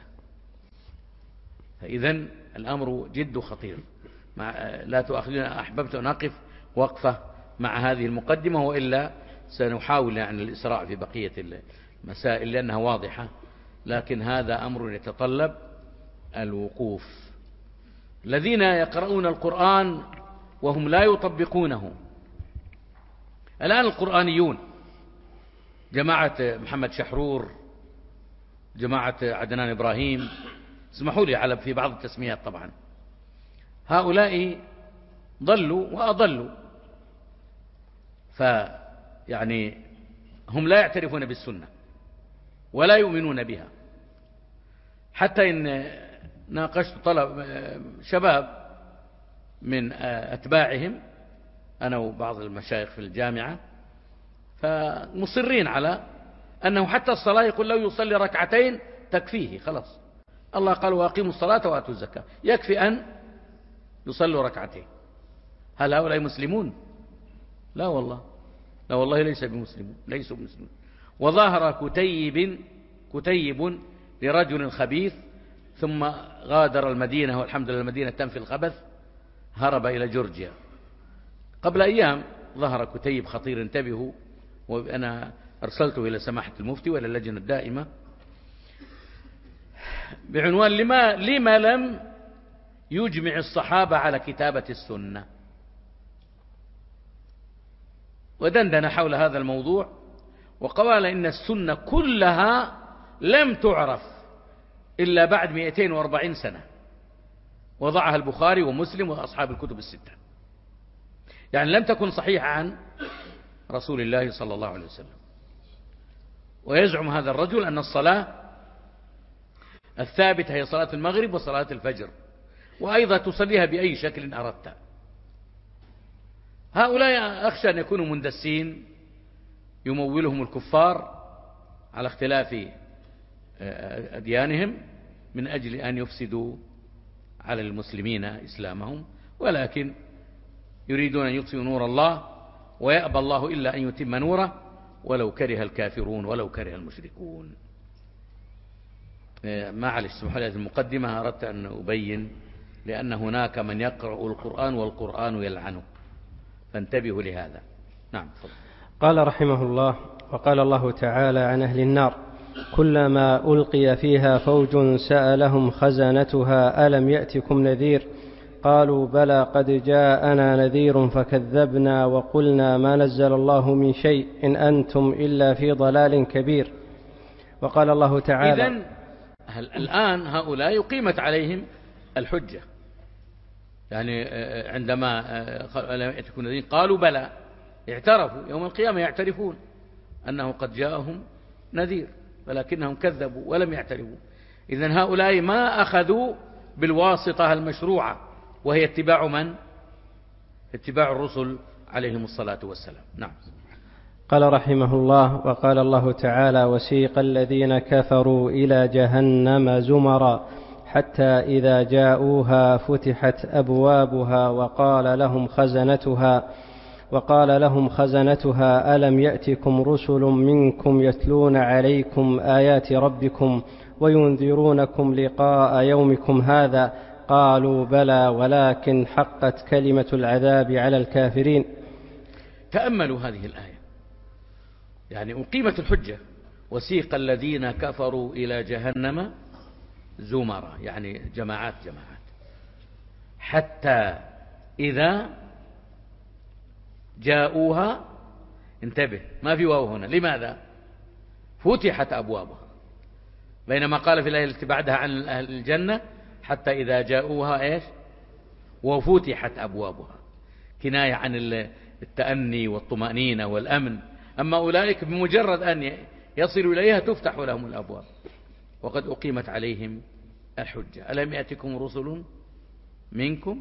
فإذن الأمر جد خطير. لا تؤاخذنا، أحببت أن أقف وقفة مع هذه المقدمة، وإلا سنحاول يعني الإسراع في بقية المسائل لأنها واضحة، لكن هذا أمر يتطلب الوقوف. الذين يقرؤون القرآن وهم لا يطبقونه، الآن القرآنيون جماعة محمد شحرور، جماعة عدنان إبراهيم، اسمحوا لي على في بعض التسميات طبعا، هؤلاء ضلوا وأضلوا. فيعني هم لا يعترفون بالسنة ولا يؤمنون بها. حتى إن ناقشت طلب شباب من أتباعهم أنا وبعض المشايخ في الجامعة، فمصرين على أنه حتى الصلاة يقول لو يصلي ركعتين تكفيه خلاص، الله قال وأقيموا الصلاة وآتوا الزكاة، يكفي أن يصلوا ركعتين. هل هؤلاء مسلمون؟ لا والله، لا والله ليسوا بمسلمون. وظهر كتيب لرجل خبيث ثم غادر المدينة، والحمد لله المدينة تنفي الخبث، هرب إلى جورجيا. قبل أيام ظهر كتيب خطير، انتبهوا، وأنا أرسلته إلى سماحة المفتي وإلى اللجنة الدائمة بعنوان لما لم يجمع الصحابة على كتابة السنة، ودندن حول هذا الموضوع وقال إن السنة كلها لم تعرف إلا بعد 240 سنة، وضعها البخاري ومسلم وأصحاب الكتب الستة، يعني لم تكن صحيحة عن رسول الله صلى الله عليه وسلم. ويزعم هذا الرجل أن الصلاة الثابتة هي صلاة المغرب وصلاة الفجر، وأيضا تصليها بأي شكل أردت. هؤلاء أخشى أن يكونوا مندسين يمولهم الكفار على اختلاف أديانهم من أجل أن يفسدوا على المسلمين إسلامهم، ولكن يريدون أن يطفئوا نور الله ويأبى الله إلا أن يتم نوره ولو كره الكافرون ولو كره المشركون. معلش سبحان الله، المقدمة أردت أن أبين لأن هناك من يقرأ القرآن والقرآن يلعنه، فانتبهوا لهذا. نعم. قال رحمه الله: وقال الله تعالى عن أهل النار: كلما ألقي فيها فوج سألهم خزنتها ألم يأتكم نذير قالوا بلى قد جاءنا نذير فكذبنا وقلنا ما نزل الله من شيء إن أنتم إلا في ضلال كبير. وقال الله تعالى: إذن الآن هؤلاء قيمت عليهم الحجة، يعني عندما ألم يأتكم نذير قالوا بلى، اعترفوا يوم القيامة، يعترفون أنه قد جاءهم نذير ولكنهم كذبوا ولم يعترفوا. إذن هؤلاء ما أخذوا بالواسطة المشروعة، وهي اتباع من؟ اتباع الرسل عليهم الصلاة والسلام. نعم. قال رحمه الله: وقال الله تعالى: وسيق الذين كفروا إلى جهنم زمرا حتى إذا جاءوها فتحت أبوابها وقال لهم خزنتها ألم يأتكم رسل منكم يتلون عليكم آيات ربكم وينذرونكم لقاء يومكم هذا قالوا بلى ولكن حقت كلمة العذاب على الكافرين. تأملوا هذه الآية، يعني أقيمت الحجة: وسيق الذين كفروا إلى جهنم زمرا، يعني جماعات حتى إذا جاءوها، انتبه ما في واو هنا، لماذا؟ فتحت أبوابها، بينما قال في الآية التي بعدها عن أهل الجنة حتى إذا جاءوها إيش؟ وفتحت أبوابها، كناية عن التأني والطمأنينة والأمن. أما أولئك بمجرد أن يصلوا إليها تفتح لهم الأبواب وقد أقيمت عليهم الحجة. ألم يأتكم رسل منكم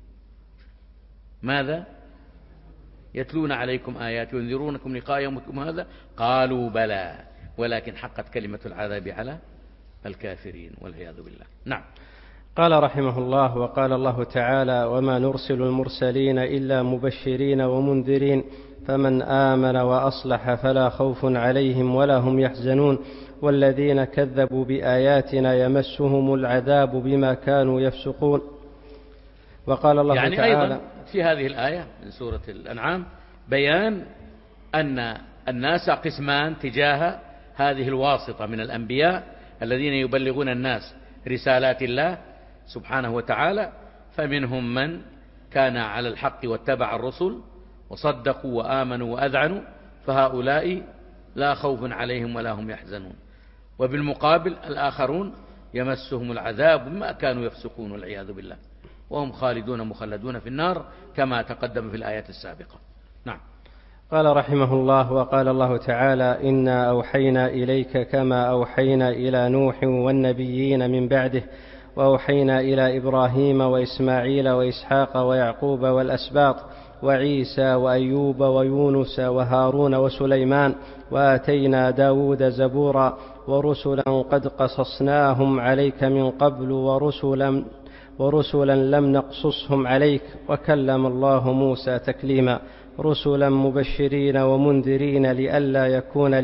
ماذا؟ يتلون عليكم آيات وينذرونكم لقاء يومكم هذا قالوا بلى ولكن حقت كلمة العذاب على الكافرين والعياذ بالله. نعم. قال رحمه الله: وقال الله تعالى: وما نرسل المرسلين إلا مبشرين ومنذرين فمن آمن وأصلح فلا خوف عليهم ولا هم يحزنون والذين كذبوا بآياتنا يمسهم العذاب بما كانوا يفسقون. وقال الله يعني تعالى أيضا في هذه الآية من سورة الأنعام بيان أن الناس قسمان تجاه هذه الواسطة من الأنبياء الذين يبلغون الناس رسالات الله سبحانه وتعالى، فمنهم من كان على الحق واتبع الرسل وصدقوا وآمنوا وأذعنوا، فهؤلاء لا خوف عليهم ولا هم يحزنون، وبالمقابل الآخرون يمسهم العذاب بما كانوا يفسقون والعياذ بالله، وهم خالدون مخلدون في النار كما تقدم في الآيات السابقة. نعم. قال رحمه الله: وقال الله تعالى: إنا أوحينا إليك كما أوحينا إلى نوح والنبيين من بعده وأوحينا إلى إبراهيم وإسماعيل وإسحاق ويعقوب والأسباط وعيسى وأيوب ويونس وهارون وسليمان وآتينا داود زبورا ورسلا قد قصصناهم عليك من قبل ورسلا لم نقصصهم عليك وكلم الله موسى تكليما رسلا مبشرين ومنذرين لئلا يكون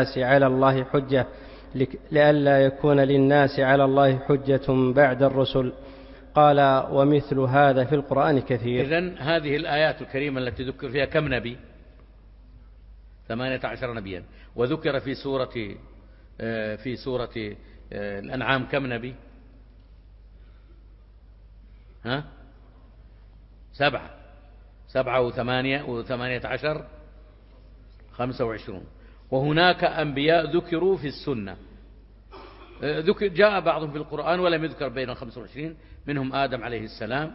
للناس على الله حجة بعد الرسل. قال: ومثل هذا في القرآن كثير. إذن هذه الآيات الكريمة التي ذكر فيها كم نبي؟ 18 نبيا. وذكر في سورة الأنعام كم نبي؟ 7 و8 25. وهناك أنبياء ذكروا في السنة، جاء بعضهم في القرآن ولم يذكر بين 25، منهم آدم عليه السلام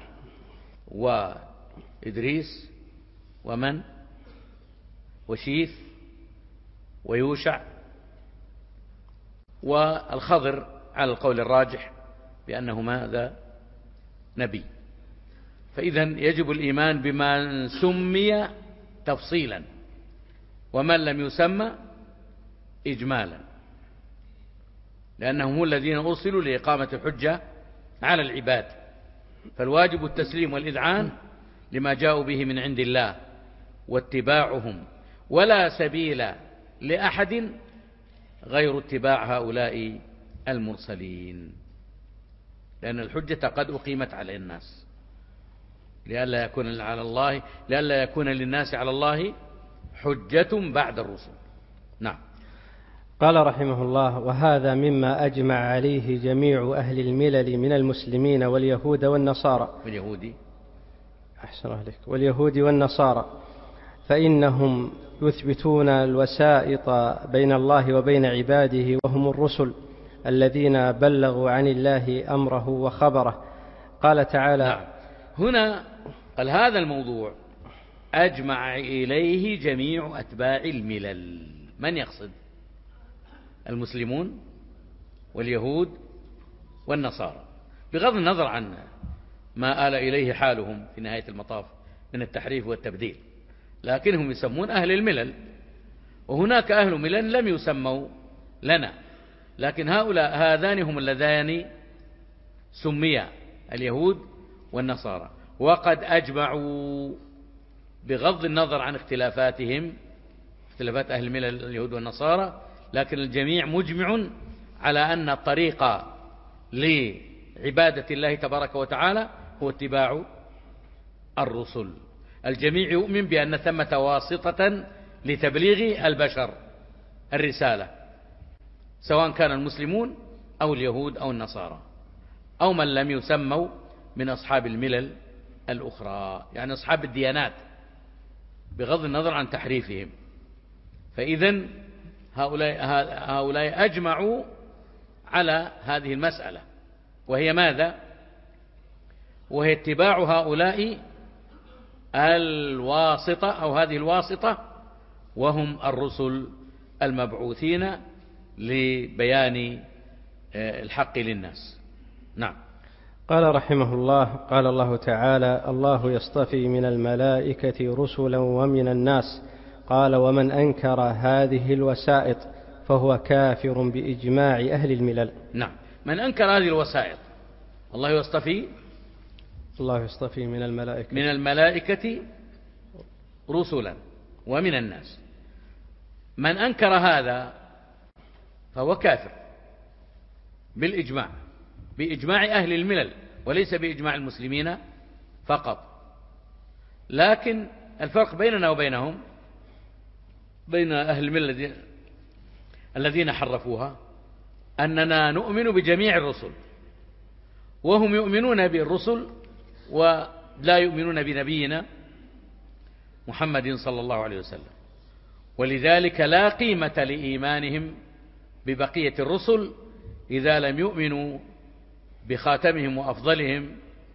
وإدريس ومن وشيث ويوشع والخضر على القول الراجح بأنه ماذا؟ نبي. فإذا يجب الإيمان بما سمي تفصيلا ومن لم يسمى إجمالا. لأنهم هم الذين أرسلوا لإقامة الحجة على العباد، فالواجب التسليم والإذعان لما جاءوا به من عند الله واتباعهم، ولا سبيل لأحد غير اتباع هؤلاء المرسلين، لأن الحجة قد أقيمت على الناس لئلا يكون للناس على الله حجة بعد الرسل. نعم. قال رحمه الله: وهذا مما أجمع عليه جميع أهل الملل من المسلمين واليهود والنصارى. واليهود والنصارى، فإنهم يثبتون الوسائط بين الله وبين عباده، وهم الرسل الذين بلغوا عن الله أمره وخبره. قال تعالى: نعم. هنا قال هذا الموضوع أجمع إليه جميع أتباع الملل. من يقصد؟ المسلمون واليهود والنصارى، بغض النظر عن ما آل إليه حالهم في نهاية المطاف من التحريف والتبديل، لكنهم يسمون أهل الملل، وهناك أهل ملل لم يسموا لنا، لكن هؤلاء هذان هم اللذان سميا اليهود والنصارى، وقد أجمعوا بغض النظر عن اختلافاتهم، اختلافات أهل الملل اليهود والنصارى، لكن الجميع مجمع على أن الطريق لعبادة الله تبارك وتعالى هو اتباع الرسل. الجميع يؤمن بأن ثمة واسطة لتبليغ البشر الرسالة، سواء كان المسلمون أو اليهود أو النصارى أو من لم يسموا من أصحاب الملل الأخرى، يعني أصحاب الديانات بغض النظر عن تحريفهم. فإذن هؤلاء أجمعوا على هذه المسألة، وهي ماذا؟ وهي اتباع هؤلاء الواسطة أو هذه الواسطة، وهم الرسل المبعوثين لبيان الحق للناس. نعم. قال رحمه الله: قال الله تعالى: الله يصطفي من الملائكة رسلا ومن الناس. قال: ومن أنكر هذه الوسائط فهو كافر بإجماع أهل الملل. نعم. من أنكر هذه الوسائط، الله يصطفي من الملائكة رسلا ومن الناس، من أنكر هذا فهو كافر بالإجماع، بإجماع أهل الملل، وليس بإجماع المسلمين فقط. لكن الفرق بيننا وبينهم، بين أهل الملة الذين حرفوها، أننا نؤمن بجميع الرسل، وهم يؤمنون بالرسل ولا يؤمنون بنبينا محمد صلى الله عليه وسلم، ولذلك لا قيمة لإيمانهم ببقية الرسل إذا لم يؤمنوا بخاتمهم وأفضلهم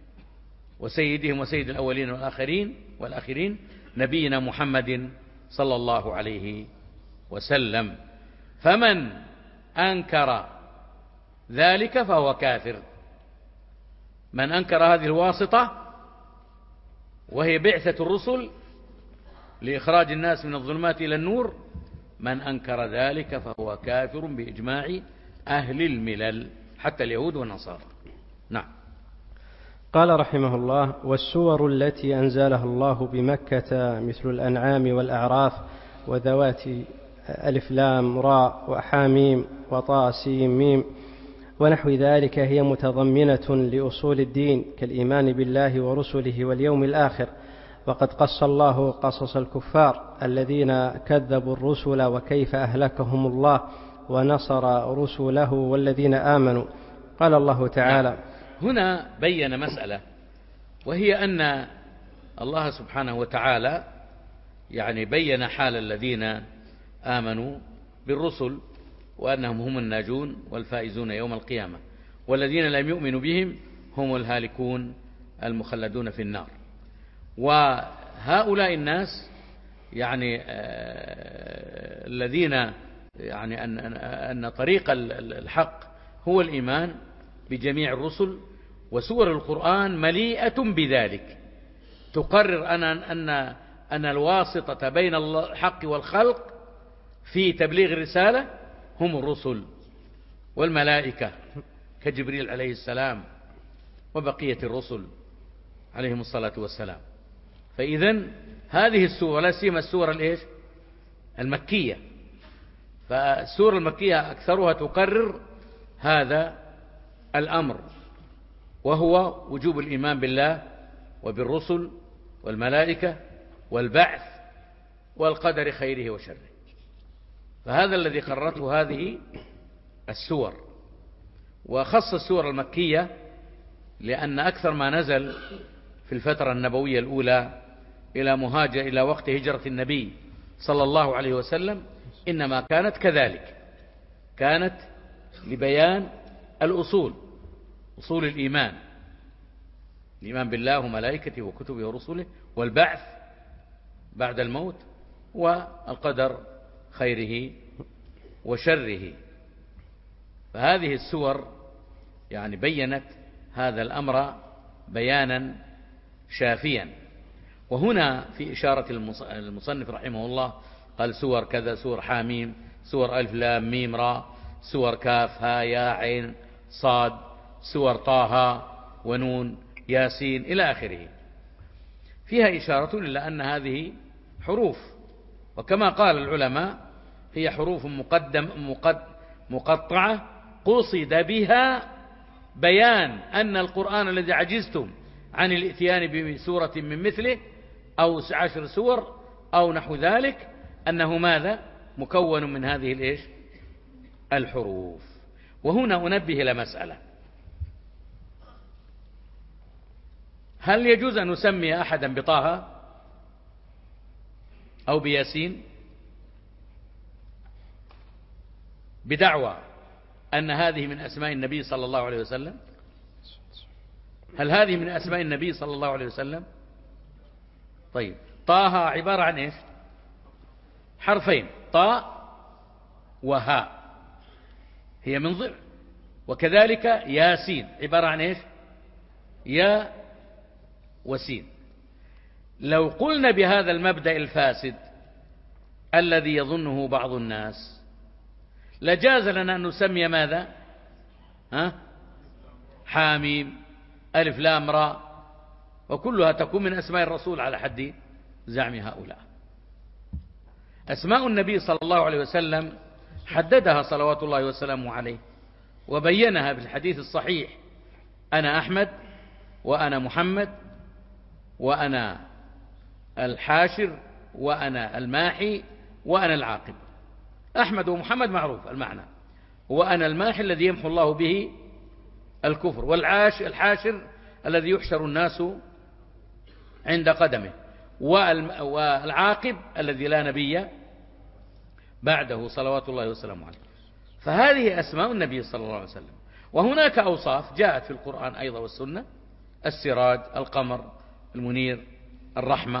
وسيدهم وسيد الأولين والآخرين نبينا محمد صلى الله عليه وسلم. فمن أنكر ذلك فهو كافر. من أنكر هذه الواسطة وهي بعثة الرسل لإخراج الناس من الظلمات إلى النور، من أنكر ذلك فهو كافر بإجماع أهل الملل حتى اليهود والنصارى. نعم. قال رحمه الله: والسور التي أنزلها الله بمكة مثل الأنعام والأعراف وذوات ألف لام راء وحاميم وطاء سين ميم ونحو ذلك هي متضمنة لأصول الدين كالإيمان بالله ورسله واليوم الآخر. وقد قص الله قصص الكفار الذين كذبوا الرسل وكيف أهلكهم الله ونصر رسله والذين آمنوا. قال الله تعالى: هنا بين مسألة، وهي أن الله سبحانه وتعالى يعني بين حال الذين آمنوا بالرسل وأنهم هم الناجون والفائزون يوم القيامة، والذين لم يؤمنوا بهم هم الهالكون المخلدون في النار. وهؤلاء الناس يعني الذين يعني أن طريق الحق هو الإيمان بجميع الرسل، وسور القرآن مليئة بذلك، تقرر أن الواسطة بين الحق والخلق في تبليغ الرسالة هم الرسل، والملائكة كجبريل عليه السلام وبقية الرسل عليهم الصلاة والسلام. فإذن هذه السورة لا سيما السورة الإيش المكية، فالسورة المكية أكثرها تقرر هذا الأمر، وهو وجوب الإيمان بالله وبالرسل والملائكة والبعث والقدر خيره وشره. فهذا الذي قررته هذه السور. وخص السور المكية لأن أكثر ما نزل في الفترة النبوية الأولى إلى وقت هجرة النبي صلى الله عليه وسلم إنما كانت كذلك، كانت لبيان الأصول، أصول الإيمان بالله وملائكته وكتبه ورسله، والبعث بعد الموت، والقدر خيره وشره. فهذه السور يعني بينت هذا الأمر بيانا شافيا. وهنا في إشارة المصنف رحمه الله قال سور كذا، سور حاميم، سور ألف لام ميم را، سور كاف ها يا عين صاد، سور طه ونون ياسين إلى آخره، فيها إشارة إلى أن هذه حروف، وكما قال العلماء هي حروف مقطعة قصد بها بيان أن القرآن الذي عجزتم عن الاتيان بسورة من مثله أو 10 سور أو نحو ذلك أنه ماذا؟ مكون من هذه الإيش؟ الحروف. وهنا أنبه إلى مسألة: هل يجوز أن نسمي أحدا بطه أو بياسين بدعوى أن هذه من أسماء النبي صلى الله عليه وسلم؟ هل هذه من أسماء النبي صلى الله عليه وسلم؟ طيب، طه عبارة عن إيش؟ حرفين، طاء وهاء، هي من ضمن. وكذلك ياسين عبارة عن إيش؟ يا وسين. لو قلنا بهذا المبدأ الفاسد الذي يظنه بعض الناس لجاز لنا أن نسمي ماذا؟ حاميم، ألف لام را، وكلها تكون من أسماء الرسول على حد زعم هؤلاء. أسماء النبي صلى الله عليه وسلم حددها صلوات الله وسلامه عليه وبينها في الحديث الصحيح: أنا أحمد، وأنا محمد، وأنا الحاشر، وأنا الماحي، وأنا العاقب. أحمد ومحمد معروف المعنى، وأنا الماحي الذي يمحو الله به الكفر، والحاشر الذي يحشر الناس عند قدمه، والعاقب الذي لا نبي بعده صلوات الله وسلامه عليه. فهذه أسماء النبي صلى الله عليه وسلم. وهناك أوصاف جاءت في القرآن أيضا والسنة: السراج، القمر، المنير، الرحمة،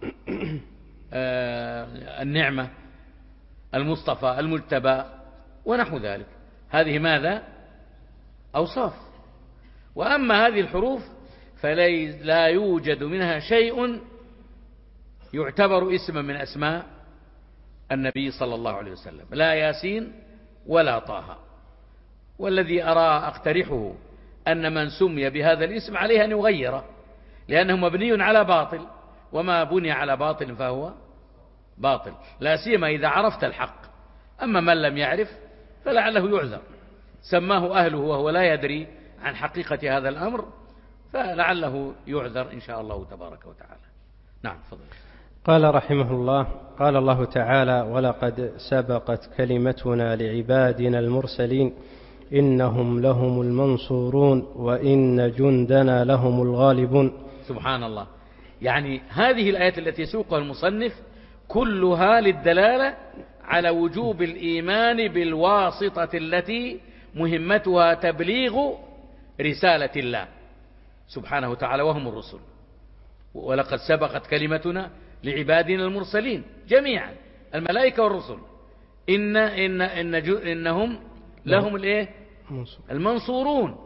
النعمة، المصطفى، المجتبى، ونحو ذلك. هذه ماذا؟ أوصاف. وأما هذه الحروف فلا يوجد منها شيء يعتبر اسما من أسماء النبي صلى الله عليه وسلم، لا ياسين ولا طه. والذي أقترحه أن من سمي بهذا الاسم عليه أن يغيره، لأنه مبني على باطل، وما بني على باطل فهو باطل، لا سيما إذا عرفت الحق. أما من لم يعرف فلعله يعذر، سماه أهله وهو لا يدري عن حقيقة هذا الأمر، فلعله يعذر إن شاء الله تبارك وتعالى. نعم، فضل. قال رحمه الله: قال الله تعالى: ولقد سبقت كلمتنا لعبادنا المرسلين إنهم لهم المنصورون وإن جندنا لهم الغالبون. سبحان الله. يعني هذه الآيات التي يسوقها المصنف كلها للدلالة على وجوب الإيمان بالواسطة التي مهمتها تبليغ رسالة الله سبحانه وتعالى وهم الرسل. ولقد سبقت كلمتنا لعبادنا المرسلين جميعا، الملائكة والرسل، إنهم لهم الإيه؟ المنصورون.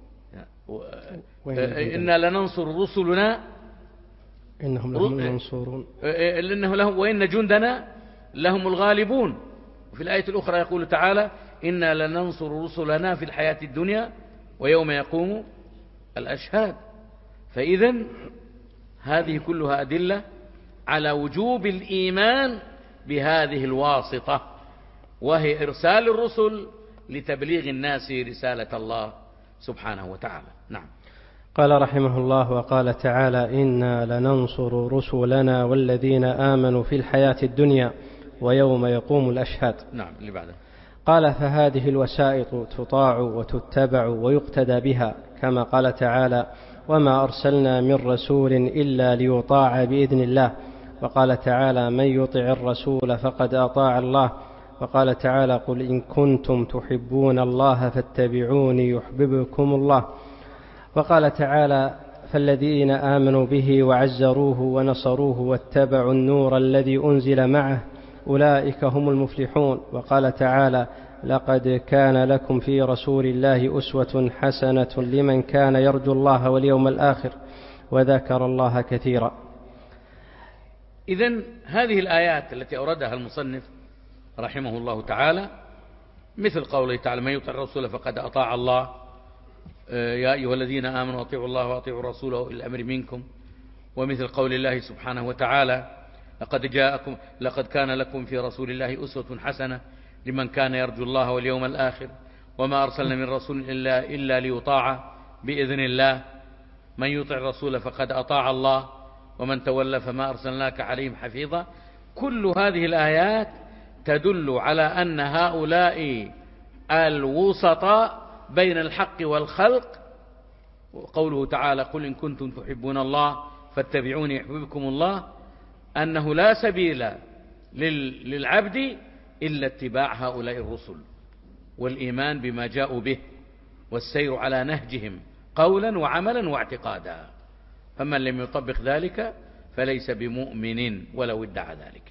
إنا لننصر رسلنا، إنهم لهم المنصورون، وإن جندنا لهم الغالبون. وفي الآية الأخرى يقول تعالى: إنا لننصر رسلنا في الحياة الدنيا ويوم يقوم الأشهاد. فإذن هذه كلها أدلة على وجوب الإيمان بهذه الواسطة، وهي إرسال الرسل لتبليغ الناس رسالة الله سبحانه وتعالى. نعم. قال رحمه الله: وقال تعالى: إنا لننصر رسلنا والذين آمنوا في الحياة الدنيا ويوم يقوم الأشهاد. نعم. اللي بعده قال: فهذه الوسائط تطاع وتتبع ويقتدى بها، كما قال تعالى: وما أرسلنا من رسول إلا ليطاع بإذن الله. وقال تعالى: من يطع الرسول فقد أطاع الله. وقال تعالى: قل إن كنتم تحبون الله فاتبعوني يحببكم الله. وقال تعالى: فالذين آمنوا به وعزروه ونصروه واتبعوا النور الذي أنزل معه أولئك هم المفلحون. وقال تعالى: لقد كان لكم في رسول الله أسوة حسنة لمن كان يرجو الله واليوم الآخر وذكر الله كثيرا. إذن هذه الآيات التي أوردها المصنف رحمه الله تعالى مثل قوله تعالى: من يطع الرسول فقد أطاع الله، يا أيها الذين آمنوا أطيعوا الله وأطيعوا الرسول وأولي الأمر منكم، ومثل قول الله سبحانه وتعالى: لقد كان لكم في رسول الله أسوة حسنة لمن كان يرجو الله واليوم الآخر وما أرسلنا من رسول إلا ليطاع بإذن الله، من يطع الرسول فقد أطاع الله ومن تولى فما أرسلناك عليهم حفيظا. كل هذه الآيات تدل على أن هؤلاء الوسطاء بين الحق والخلق. وقوله تعالى: قل إن كنتم تحبون الله فاتبعوني يحببكم الله، أنه لا سبيل للعبد إلا اتباع هؤلاء الرسل والإيمان بما جاءوا به والسير على نهجهم قولا وعملا واعتقادا، فمن لم يطبق ذلك فليس بمؤمن ولو ادعى ذلك.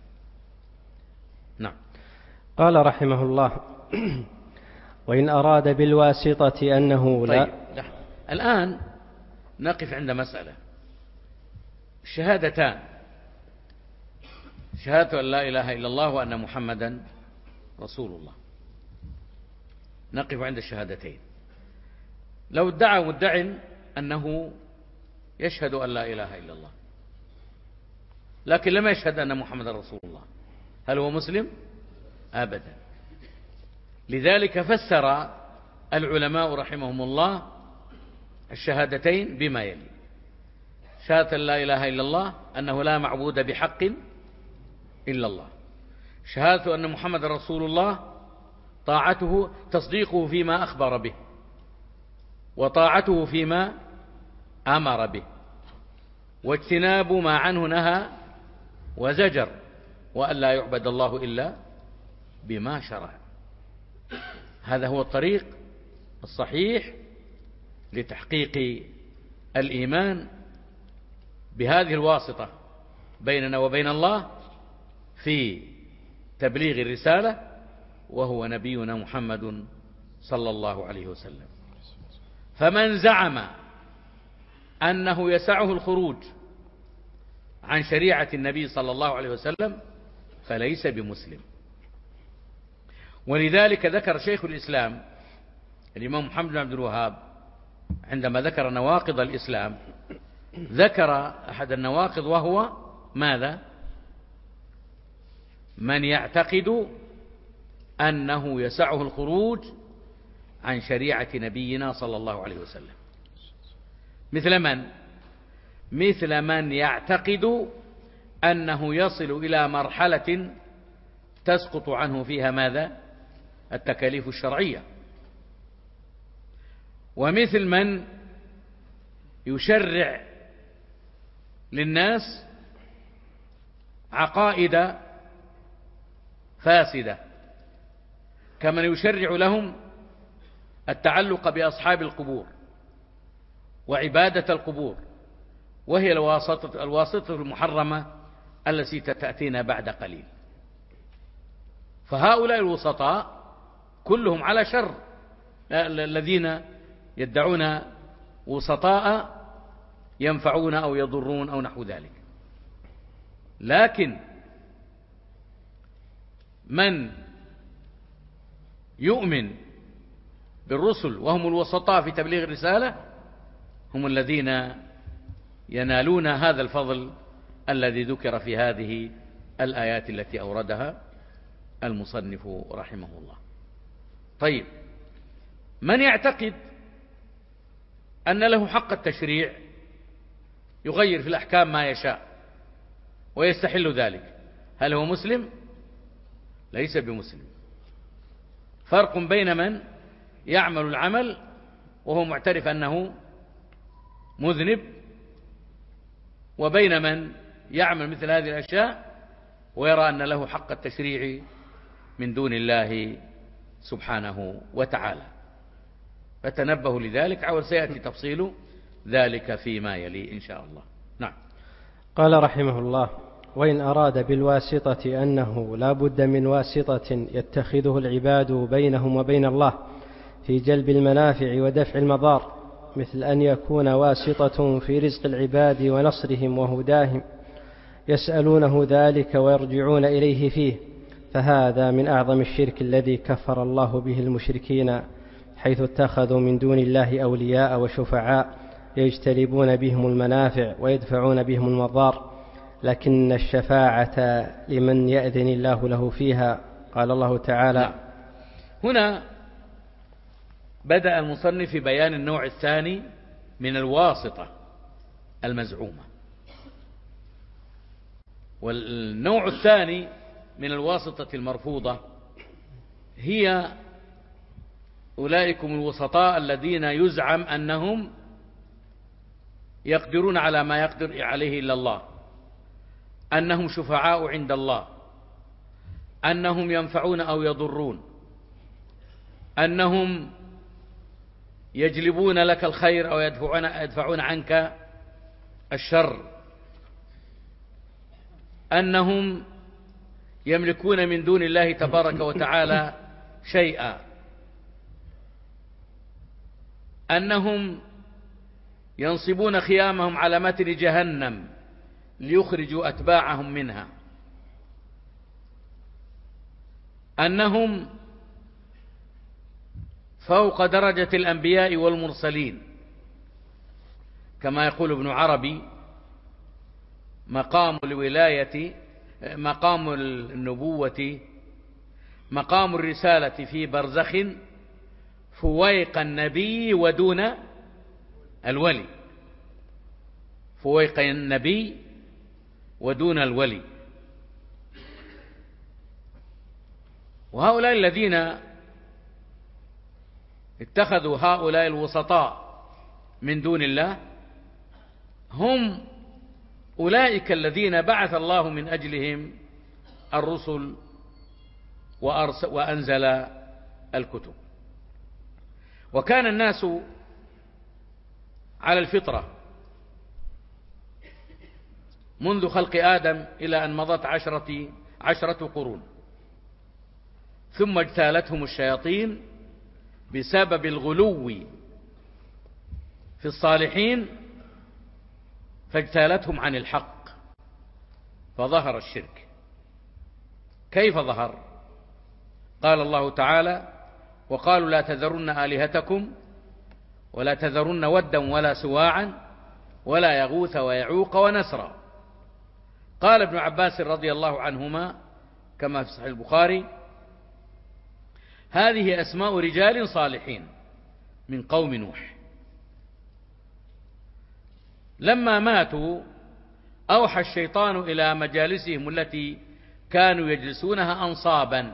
نعم. قال رحمه الله: وإن أراد بالواسطة أنه لا. طيب. الآن نقف عند مسألة شهادتان: شهادة أن لا إله إلا الله وأن محمدا رسول الله. نقف عند الشهادتين. لو ادعى مدع أنه يشهد أن لا إله إلا الله لكن لم يشهد أن محمدا رسول الله، هل هو مسلم؟ أبدا. لذلك فسر العلماء رحمهم الله الشهادتين بما يلي: شهادة لا إله إلا الله أنه لا معبود بحق إلا الله، شهادة أن محمد رسول الله طاعته تصديقه فيما أخبر به وطاعته فيما أمر به واجتناب ما عنه نهى وزجر، وأن لا يعبد الله إلا بما شرع. هذا هو الطريق الصحيح لتحقيق الإيمان بهذه الواسطة بيننا وبين الله في تبليغ الرسالة، وهو نبينا محمد صلى الله عليه وسلم. فمن زعم أنه يسعه الخروج عن شريعة النبي صلى الله عليه وسلم فليس بمسلم. ولذلك ذكر شيخ الإسلام الإمام محمد بن عبد الوهاب عندما ذكر نواقض الإسلام ذكر أحد النواقض، وهو ماذا؟ من يعتقد أنه يسعه الخروج عن شريعة نبينا صلى الله عليه وسلم. مثل من يعتقد أنه يصل إلى مرحلة تسقط عنه فيها ماذا؟ التكاليف الشرعية. ومثل من يشرع للناس عقائد فاسدة، كمن يشرع لهم التعلق بأصحاب القبور وعبادة القبور، وهي الواسطة المحرمة التي تأتينا بعد قليل. فهؤلاء الوسطاء كلهم على شر، الذين يدعون وسطاء ينفعون أو يضرون أو نحو ذلك. لكن من يؤمن بالرسل وهم الوسطاء في تبليغ الرسالة هم الذين ينالون هذا الفضل الذي ذكر في هذه الآيات التي أوردها المصنف رحمه الله. طيب، من يعتقد أن له حق التشريع يغير في الأحكام ما يشاء ويستحل ذلك، هل هو مسلم؟ ليس بمسلم. فرق بين من يعمل العمل وهو معترف أنه مذنب، وبين من يعمل مثل هذه الأشياء ويرى أن له حق التشريع من دون الله سبحانه وتعالى. فتنبهوا لذلك، وسيأتي تفصيل ذلك فيما يلي إن شاء الله. نعم. قال رحمه الله: وإن أراد بالواسطة أنه لا بد من واسطة يتخذه العباد بينهم وبين الله في جلب المنافع ودفع المضار، مثل أن يكون واسطة في رزق العباد ونصرهم وهداهم يسألونه ذلك ويرجعون إليه فيه، فهذا من أعظم الشرك الذي كفر الله به المشركين، حيث اتخذوا من دون الله أولياء وشفعاء يجتلبون بهم المنافع ويدفعون بهم المضار، لكن الشفاعة لمن يأذن الله له فيها. قال الله تعالى: هنا بدأ المصنف في بيان النوع الثاني من الواسطة المزعومة. والنوع الثاني من الواسطة المرفوضة هي أولئكم الوسطاء الذين يزعم أنهم يقدرون على ما يقدر عليه إلا الله، أنهم شفعاء عند الله، أنهم ينفعون أو يضرون، أنهم يجلبون لك الخير أو يدفعون عنك الشر، أنهم يملكون من دون الله تبارك وتعالى شيئا، أنهم ينصبون خيامهم على متن جهنم ليخرجوا أتباعهم منها، أنهم فوق درجة الأنبياء والمرسلين، كما يقول ابن عربي: مقام الولاية مقام النبوة مقام الرسالة في برزخ فويق النبي ودون الولي، فويق النبي ودون الولي. وهؤلاء الذين اتخذوا هؤلاء الوسطاء من دون الله هم أولئك الذين بعث الله من أجلهم الرسل وأنزل الكتب. وكان الناس على الفطرة منذ خلق آدم إلى أن مضت عشرة قرون، ثم اجتالتهم الشياطين بسبب الغلو في الصالحين فاجتالتهم عن الحق فظهر الشرك. كيف ظهر؟ قال الله تعالى: وقالوا لا تذرن آلهتكم ولا تذرن ودا ولا سواعا ولا يغوث ويعوق ونسرا. قال ابن عباس رضي الله عنهما كما في صحيح البخاري: هذه أسماء رجال صالحين من قوم نوح، لما ماتوا أوحى الشيطان إلى مجالسهم التي كانوا يجلسونها أنصابا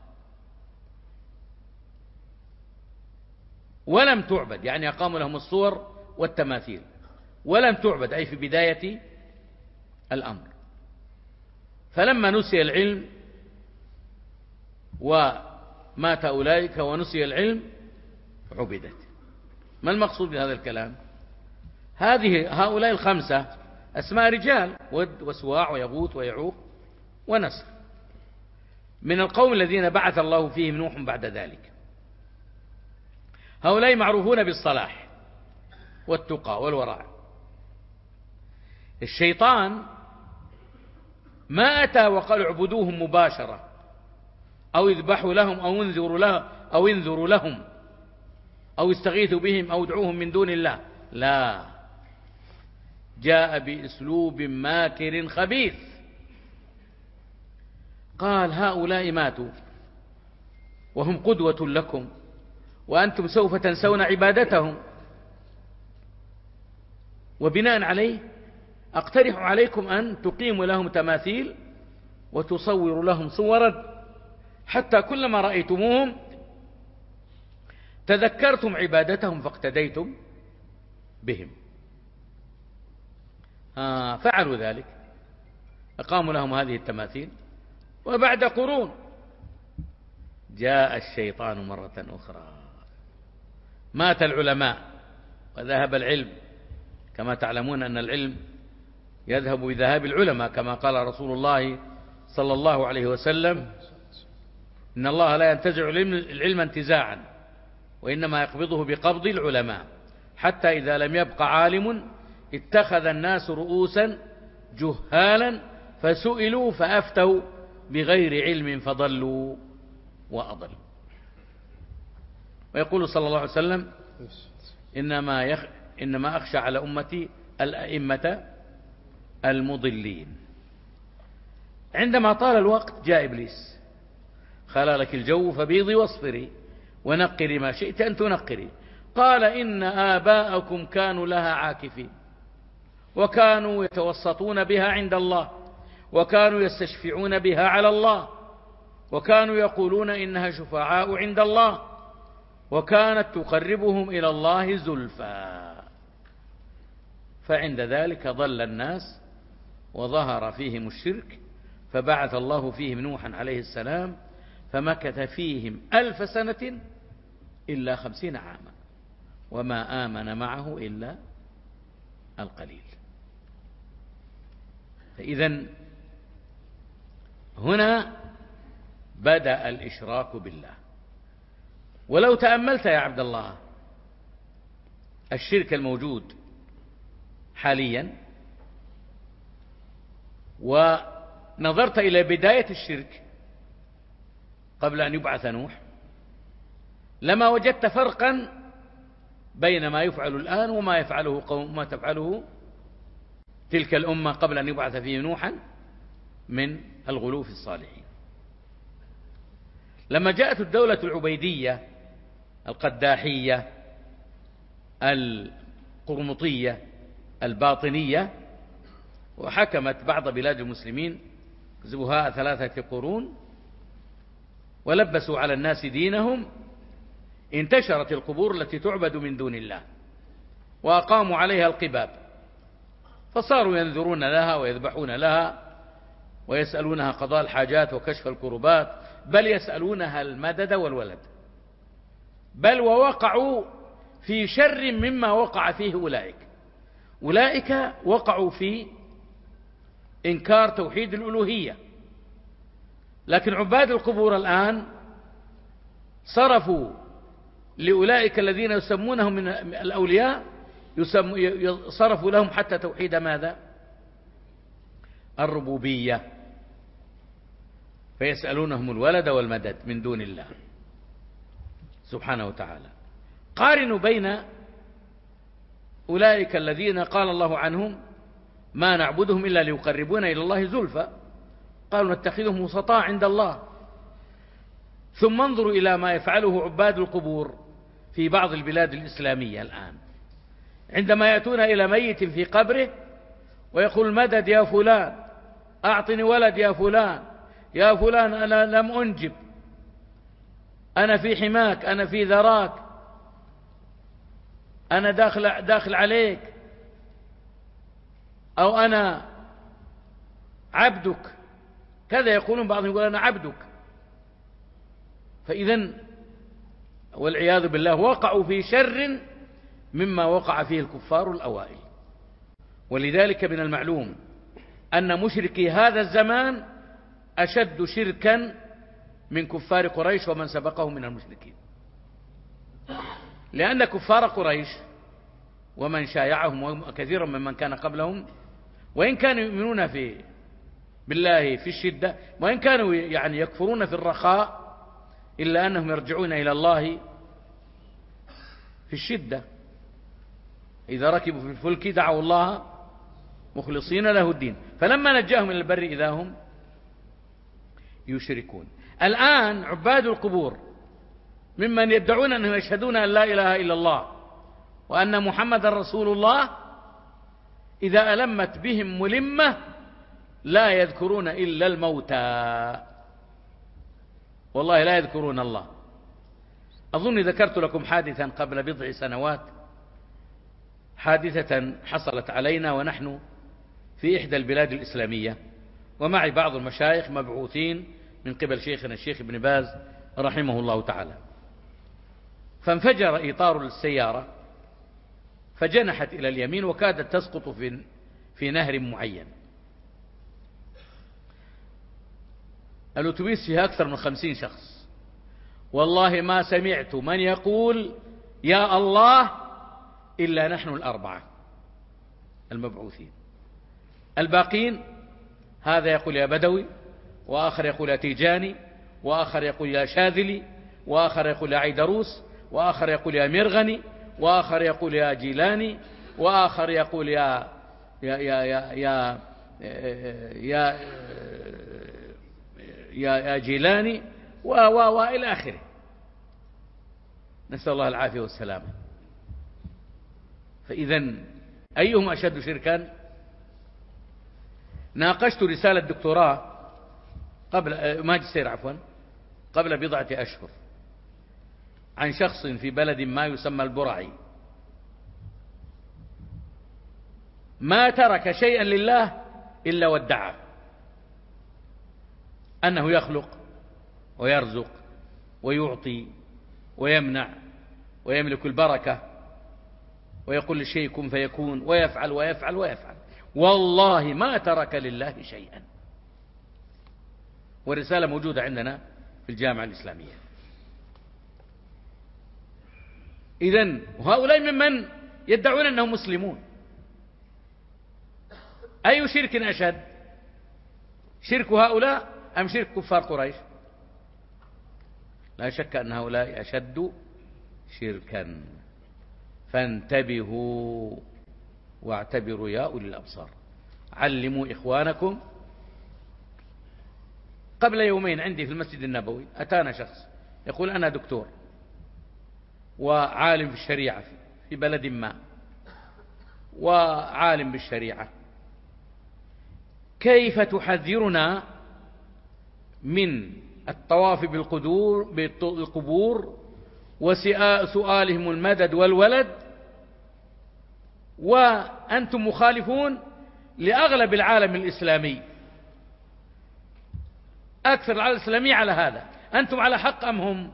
ولم تعبد، يعني أقاموا لهم الصور والتماثيل ولم تعبد، أي في بداية الأمر. فلما نسي العلم ومات أولئك ونسي العلم عبدت. ما المقصود بهذا الكلام؟ هؤلاء الخمسة أسماء رجال: ود وسواع ويغوث ويعوق ونسر، من القوم الذين بعث الله فيهم نوح بعد ذلك. هؤلاء معروفون بالصلاح والتقى والورع. الشيطان ما أتى وقال اعبدوهم مباشرة أو اذبحوا لهم أو انذروا أو انذروا لهم أو استغيثوا بهم أو ادعوهم من دون الله، لا، جاء بأسلوب ماكر خبيث. قال هؤلاء ماتوا وهم قدوة لكم وأنتم سوف تنسون عبادتهم، وبناء عليه أقترح عليكم أن تقيموا لهم تماثيل وتصوروا لهم صورا حتى كلما رأيتموهم تذكرتم عبادتهم فاقتديتم بهم. فعلوا ذلك، أقاموا لهم هذه التماثيل. وبعد قرون جاء الشيطان مرة أخرى، مات العلماء وذهب العلم، كما تعلمون أن العلم يذهب بذهاب العلماء، كما قال رسول الله صلى الله عليه وسلم: إن الله لا ينتزع العلم انتزاعا، وإنما يقبضه بقبض العلماء، حتى إذا لم يبق عالم اتخذ الناس رؤوسا جهالا فسئلوا فأفتوا بغير علم فضلوا وأضلوا. ويقول صلى الله عليه وسلم: إنما أخشى على أمتي الأئمة المضلين. عندما طال الوقت جاء إبليس: خلا لك الجو فبيضي واصفري ونقري ما شئت أن تنقري. قال: إن آباءكم كانوا لها عاكفين، وكانوا يتوسطون بها عند الله، وكانوا يستشفعون بها على الله، وكانوا يقولون إنها شفعاء عند الله، وكانت تقربهم إلى الله زلفى. فعند ذلك ضل الناس وظهر فيهم الشرك، فبعث الله فيهم نوحا عليه السلام، فمكث فيهم 1000 سنة إلا 50 عاما، وما آمن معه إلا القليل. فإذن هنا بدأ الإشراك بالله. ولو تأملت يا عبد الله الشرك الموجود حاليا، ونظرت إلى بداية الشرك قبل أن يبعث نوح، لما وجدت فرقا بين ما يفعل الآن وما تفعله تلك الأمة قبل أن يبعث فيه نوحا من الغلو في الصالحين. لما جاءت الدولة العبيدية القداحية القرمطية الباطنية وحكمت بعض بلاد المسلمين زبهاء 3 قرون ولبسوا على الناس دينهم، انتشرت القبور التي تعبد من دون الله وأقاموا عليها القباب، فصاروا ينذرون لها ويذبحون لها ويسألونها قضاء الحاجات وكشف الكربات، بل يسألونها المدد والولد، بل ووقعوا في شر مما وقع فيه أولئك وقعوا في إنكار توحيد الألوهية. لكن عباد القبور الآن صرفوا لأولئك الذين يسمونهم من الأولياء، صرفوا لهم حتى توحيد ماذا؟ الربوبية، فيسألونهم الولد والمدد من دون الله سبحانه وتعالى. قارنوا بين أولئك الذين قال الله عنهم: ما نعبدهم إلا ليقربونا إلى الله زلفى، قالوا نتخذهم وسطاء عند الله. ثم انظروا إلى ما يفعله عباد القبور في بعض البلاد الإسلامية الآن، عندما يأتون إلى ميت في قبره ويقول: مدد يا فلان، أعطني ولد يا فلان، يا فلان أنا لم أنجب، أنا في حماك، أنا في ذراك، أنا داخل عليك، أو أنا عبدك، كذا يقولون. بعضهم يقول أنا عبدك. فإذن والعياذ بالله وقعوا في شر مما وقع فيه الكفار الأوائل. ولذلك من المعلوم أن مشركي هذا الزمان أشد شركا من كفار قريش ومن سبقهم من المشركين، لأن كفار قريش ومن شايعهم وكثيرا ممن كان قبلهم، وإن كانوا يؤمنون بالله في الشدة، وإن كانوا يعني يكفرون في الرخاء، إلا أنهم يرجعون إلى الله في الشدة. إذا ركبوا في الفلك دعوا الله مخلصين له الدين، فلما نجاهم إلى البر إذا هم يشركون. الآن عباد القبور ممن يدعون أنهم يشهدون أن لا إله إلا الله وأن محمد رسول الله، إذا ألمت بهم ملمة لا يذكرون إلا الموتى، والله لا يذكرون الله. أظن ذكرت لكم حادثا قبل بضع سنوات، حادثة حصلت علينا ونحن في إحدى البلاد الإسلامية، ومعي بعض المشايخ مبعوثين من قبل شيخنا الشيخ ابن باز رحمه الله تعالى. فانفجر إطار السيارة فجنحت إلى اليمين وكادت تسقط في نهر معين. الأتوبيس فيها أكثر من 50 شخص، والله ما سمعت من يقول يا الله إلا نحن الأربعة المبعوثين. الباقين هذا يقول يا بدوي، وآخر يقول يا تيجاني، وآخر يقول يا شاذلي، وآخر يقول يا عيدروس، وآخر يقول يا مرغني، وآخر يقول يا جيلاني، وآخر يقول يا يا يا يا يا يا, يا جيلاني وإلى آخره. نسأل الله العافية والسلامة. فإذا أيهم أشد شركا؟ ناقشت رسالة دكتوراه ماجستير قبل بضعة أشهر عن شخص في بلد ما يسمى البرعي، ما ترك شيئا لله إلا وادعى أنه يخلق ويرزق ويعطي ويمنع ويملك البركة، ويقول للشيء كن فيكون، ويفعل ويفعل ويفعل، والله ما ترك لله شيئا. والرسالة موجودة عندنا في الجامعة الإسلامية. إذن وهؤلاء ممن يدعون أنهم مسلمون. أي شرك أشد؟ شرك هؤلاء أم شرك كفار قريش؟ لا شك أن هؤلاء أشد شركا، فانتبهوا واعتبروا يا أولي الأبصار. علموا إخوانكم. قبل يومين عندي في المسجد النبوي أتانا شخص يقول أنا دكتور وعالم في الشريعة في بلد ما، وعالم بالشريعة، كيف تحذرنا من الطواف بالقبور وسؤالهم المدد والولد، وأنتم مخالفون لأغلب العالم الإسلامي، أكثر العالم الإسلامي على هذا، أنتم على حق أم هم؟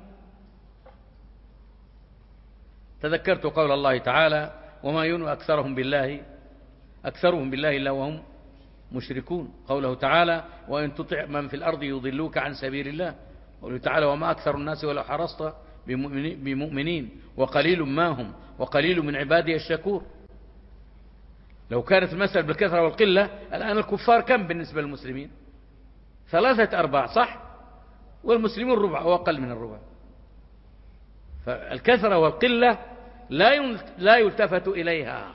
تذكرت قول الله تعالى وما يؤمن أكثرهم بالله إلا وهم مشركون. قوله تعالى وإن تطع من في الأرض يضلوك عن سبيل الله. قوله تعالى وما أكثر الناس ولو حرصت بمؤمنين وقليل ما هم وقليل من عبادي الشكور. لو كانت المسألة بالكثرة والقلة، الآن الكفار كم بالنسبة للمسلمين؟ 3/4 صح؟ والمسلمون ربع أو أقل من الربع. فالكثرة والقلة لا يلتفت إليها،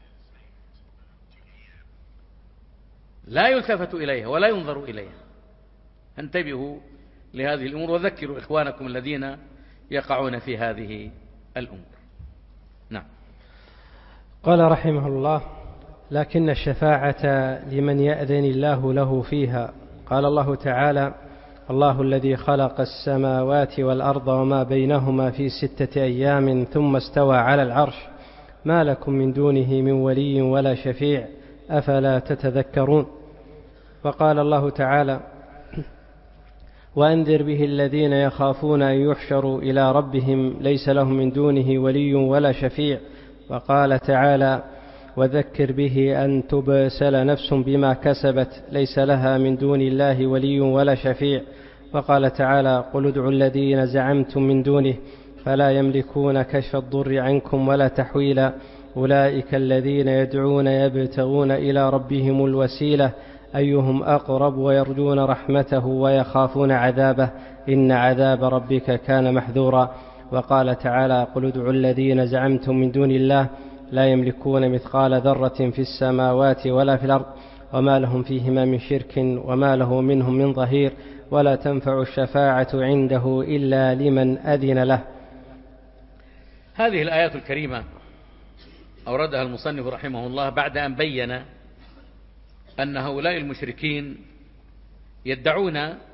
لا يلتفت إليها ولا ينظر إليها. انتبهوا لهذه الأمور وذكروا إخوانكم الذين يقعون في هذه الأمور. نعم. قال رحمه الله لكن الشفاعة لمن يأذن الله له فيها. قال الله تعالى الله الذي خلق السماوات والأرض وما بينهما في 6 أيام ثم استوى على العرش ما لكم من دونه من ولي ولا شفيع أفلا تتذكرون. وقال الله تعالى وأنذر به الذين يخافون أن يحشروا إلى ربهم ليس لهم من دونه ولي ولا شفيع. وقال تعالى وذكر به أن تبسل نفس بما كسبت ليس لها من دون الله ولي ولا شفيع. وقال تعالى قل ادعوا الذين زعمتم من دونه فلا يملكون كشف الضر عنكم ولا تحويلا أولئك الذين يدعون يبتغون إلى ربهم الوسيلة أيهم أقرب ويرجون رحمته ويخافون عذابه إن عذاب ربك كان محذورا. وقال تعالى قل ادعوا الذين زعمتم من دون الله لا يملكون مثقال ذرة في السماوات ولا في الأرض وما لهم فيهما من شرك وما له منهم من ظهير ولا تنفع الشفاعة عنده إلا لمن أذن له. هذه الآيات الكريمة أوردها المصنف رحمه الله بعد أن بين أن هؤلاء المشركين يدعون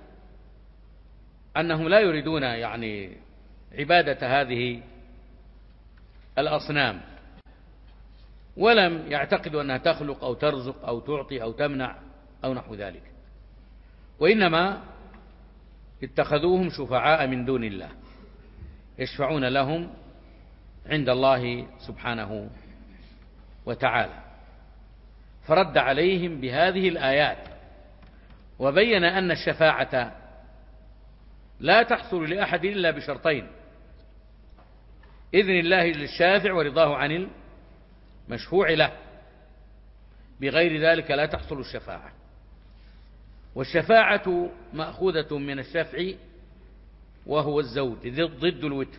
أنهم لا يريدون عبادة هذه الأصنام، ولم يعتقدوا أنها تخلق أو ترزق أو تعطي أو تمنع أو نحو ذلك، وإنما اتخذوهم شفعاء من دون الله يشفعون لهم عند الله سبحانه وتعالى. فرد عليهم بهذه الآيات وبين أن الشفاعة لا تحصل لأحد إلا بشرطين: إذن الله للشافع ورضاه عن المشفوع له، بغير ذلك لا تحصل الشفاعة. والشفاعة مأخوذة من الشفع وهو الزوج ضد الوتر،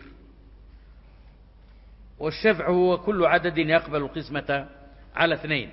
والشفع هو كل عدد يقبل القسمة على 2،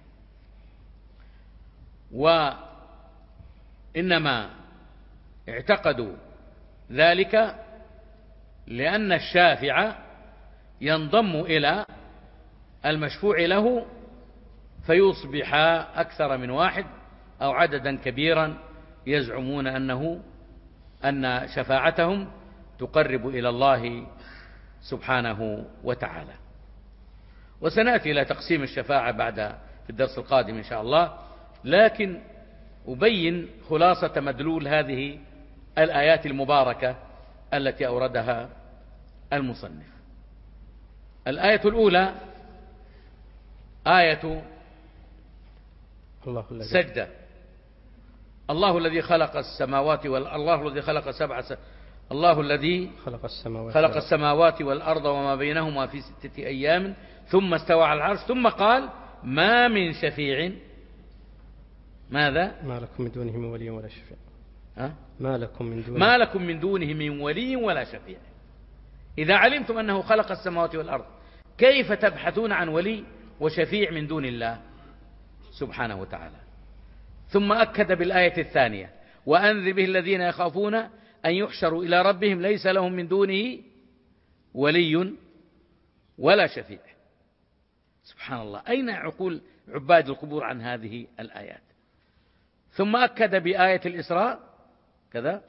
وإنما اعتقدوا ذلك لأن الشافع ينضم إلى المشفوع له فيصبح أكثر من واحد أو عددا كبيرا، يزعمون أن شفاعتهم تقرب إلى الله سبحانه وتعالى. وسنأتي إلى تقسيم الشفاعة في الدرس القادم إن شاء الله، لكن أبين خلاصة مدلول هذه الآيات المباركة التي أوردها المصنف. الآية الأولى آية سجدة. الله الذي خلق السماوات خلق السماوات والأرض وما بينهما في 6 أيام ثم استوى على العرش ثم قال ما من شفيع ماذا؟ ما لكم من دونه من ولي ولا شفيع. ما لكم من دونه من ولي ولا شفيع. إذا علمتم أنه خلق السماوات والأرض كيف تبحثون عن ولي وشفيع من دون الله سبحانه وتعالى؟ ثم أكد بالآية الثانية وأنذر به الذين يخافون أن يحشروا إلى ربهم ليس لهم من دونه ولي ولا شفيع. سبحان الله، أين عقول عباد القبور عن هذه الآيات؟ ثم أكد بآية الإسراء كذا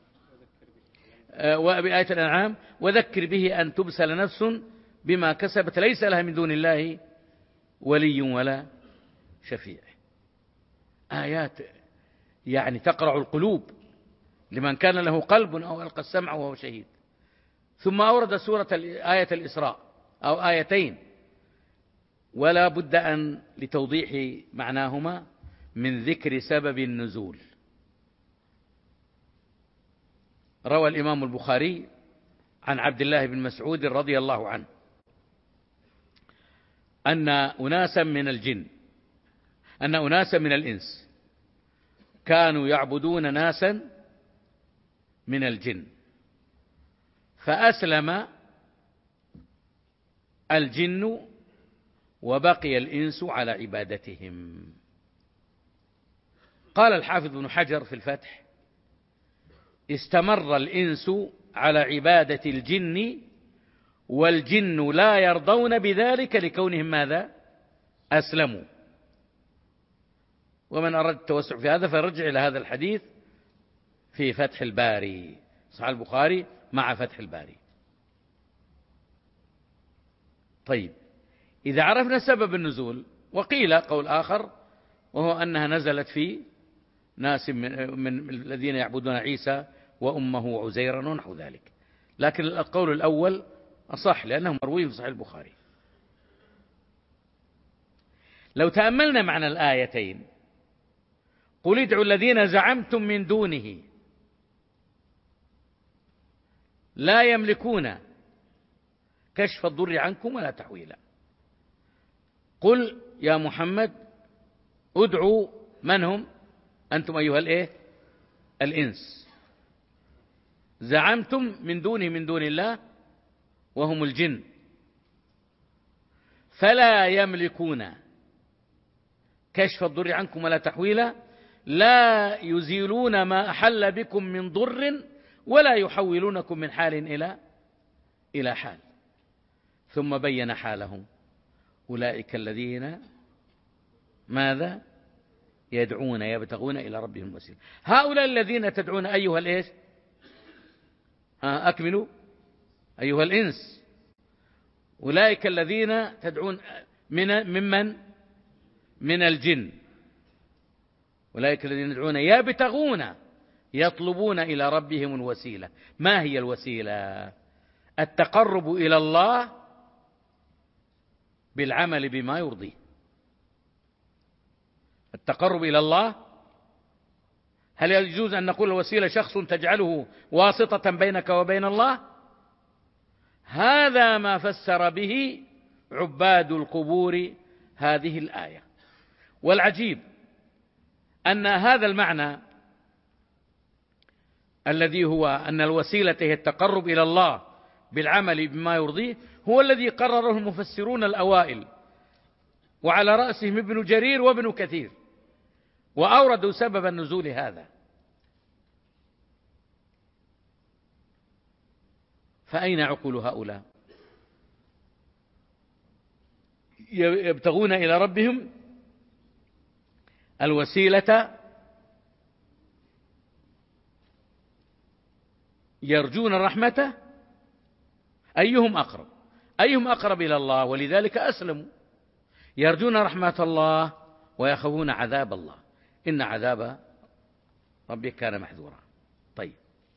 وبآية الأنعام وذكر به أن تبسل نفس بما كسبت ليس لها من دون الله ولي ولا شفيع. آيات تقرع القلوب لمن كان له قلب أو ألقى السمع وهو شهيد. ثم أورد آية الإسراء أو آيتين، ولا بد أن لتوضيح معناهما من ذكر سبب النزول. روى الإمام البخاري عن عبد الله بن مسعود رضي الله عنه أن أناسا من الإنس كانوا يعبدون ناسا من الجن، فأسلم الجن وبقي الإنس على عبادتهم. قال الحافظ ابن حجر في الفتح استمر الإنس على عبادة الجن والجن لا يرضون بذلك لكونهم ماذا؟ أسلموا. ومن أراد التوسع في هذا فيرجع إلى هذا الحديث في فتح الباري، صحيح البخاري مع فتح الباري. طيب، إذا عرفنا سبب النزول، وقيل قول آخر وهو أنها نزلت في ناس من الذين يعبدون عيسى وأمه عزيرا ونحو ذلك، لكن القول الأول أصح لأنه مروي في صحيح البخاري. لو تأملنا معنى الآيتين قل ادعوا الذين زعمتم من دونه لا يملكون كشف الضر عنكم ولا تحويلا. قل يا محمد ادعوا من هم؟ أنتم أيها الإيه؟ الإنس. زعمتم من دونه من دون الله وهم الجن، فلا يملكون كشف الضر عنكم ولا تحويلا، لا يزيلون ما أحل بكم من ضر ولا يحولونكم من حال إلى حال. ثم بين حالهم: أولئك الذين ماذا؟ يدعون يبتغون إلى ربهم الوسيلة. هؤلاء الذين تدعون أيها الإيش؟ أكملوا. أيها الإنس. أولئك الذين تدعون ممن؟ من الجن. أولئك الذين يدعون يبتغون يطلبون إلى ربهم الوسيلة. ما هي الوسيلة؟ التقرب إلى الله بالعمل بما يرضيه. التقرب إلى الله، هل يجوز أن نقول الوسيلة شخص تجعله واسطة بينك وبين الله؟ هذا ما فسر به عباد القبور هذه الآية. والعجيب أن هذا المعنى الذي هو أن الوسيلة هي التقرب إلى الله بالعمل بما يرضيه هو الذي قرره المفسرون الأوائل، وعلى رأسهم ابن جرير وابن كثير، وأوردوا سبب النزول هذا. فأين عقول هؤلاء؟ يبتغون إلى ربهم الوسيلة، يرجون رحمته. أيهم أقرب؟ أيهم أقرب إلى الله؟ ولذلك أسلموا. يرجون رحمة الله ويخافون عذاب الله، إن عذاب ربك كان محذورا. طيب،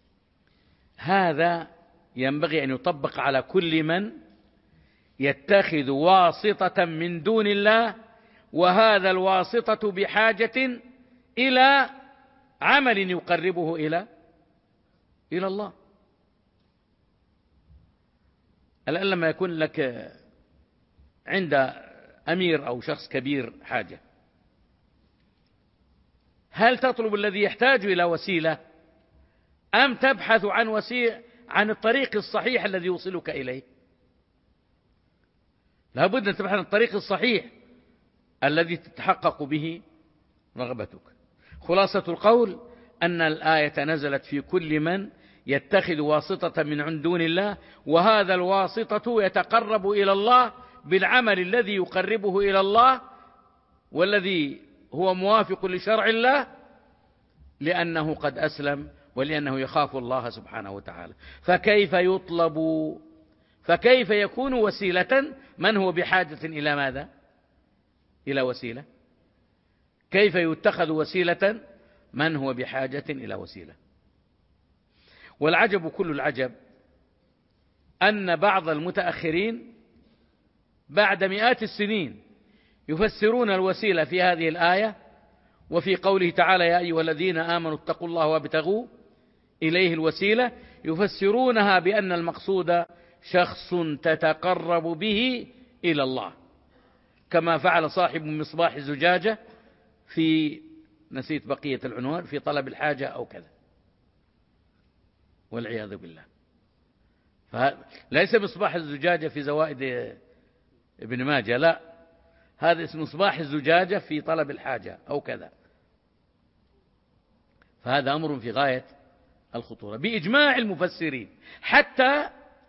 هذا ينبغي أن يطبق على كل من يتخذ واسطة من دون الله، وهذا الواسطة بحاجة إلى عمل يقربه إلى الله. الآن لما يكون لك عند أمير أو شخص كبير حاجة، هل تطلب الذي يحتاج إلى وسيلة، أم تبحث عن الطريق الصحيح الذي يوصلك إليه؟ لابد أن تبحث عن الطريق الصحيح الذي تتحقق به رغبتك. خلاصة القول أن الآية نزلت في كل من يتخذ واسطة من دون الله، وهذا الواسطة يتقرب إلى الله بالعمل الذي يقربه إلى الله والذي هو موافق لشرع الله، لأنه قد أسلم ولأنه يخاف الله سبحانه وتعالى. فكيف يطلب، فكيف يكون وسيلة من هو بحاجة إلى ماذا؟ إلى وسيلة. كيف يتخذ وسيلة من هو بحاجة إلى وسيلة؟ والعجب كل العجب أن بعض المتأخرين بعد مئات السنين يفسرون الوسيلة في هذه الآية وفي قوله تعالى: يا أيها الذين آمنوا اتقوا الله وابتغوا إليه الوسيلة، يفسرونها بأن المقصود شخص تتقرب به إلى الله، كما فعل صاحب مصباح الزجاجة في، نسيت بقية العنوان، في طلب الحاجة أو كذا، والعياذ بالله. ليس مصباح الزجاجة في زوائد ابن ماجه، لا، هذا اسم مصباح الزجاجة في طلب الحاجة أو كذا. فهذا أمر في غاية الخطورة بإجماع المفسرين. حتى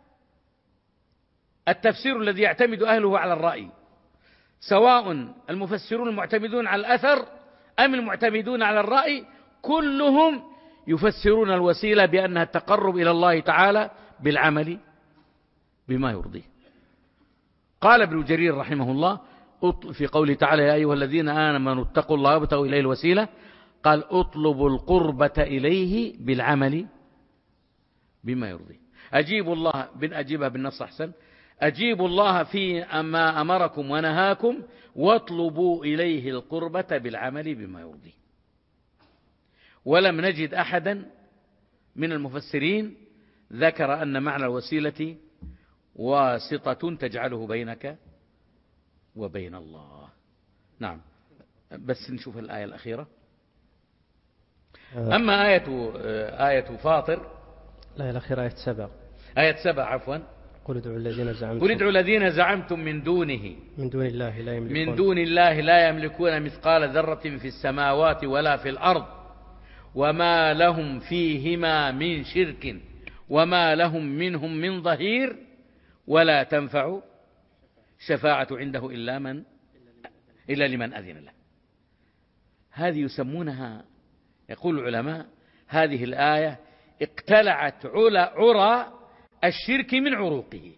التفسير الذي يعتمد أهله على الرأي، سواء المفسرون المعتمدون على الأثر أم المعتمدون على الرأي، كلهم يفسرون الوسيلة بأنها التقرب إلى الله تعالى بالعمل بما يرضيه. قال ابن جرير رحمه الله في قوله تعالى: يا أيها الذين آمنوا اتقوا الله وابتغوا إليه الوسيلة، قال: اطلبوا القربة إليه بالعمل بما يرضيه. أجيبوا الله، أجيبها بالنص أحسن: أجيبوا الله في ما أمركم ونهاكم واطلبوا إليه القربة بالعمل بما يرضيه. ولم نجد أحدا من المفسرين ذكر أن معنى الوسيلة واسطة تجعله بينك وبين الله. نعم، بس نشوف الآية الأخيرة. أما آية فاطر، الآية الأخيرة آية 7. آية 7 عفوا. قل ادعوا الذين زعمتم قل ادعوا الذين زعمتم من دونه من دون الله لا يملكون من دون الله لا يملكون مثقال ذرة في السماوات ولا في الأرض وما لهم فيهما من شرك وما لهم منهم من ظهير ولا تنفع شفاعة عنده إلا لمن أذن له. هذه يسمونها، يقول العلماء، هذه الآية اقتلعت عرى الشرك من عروقه.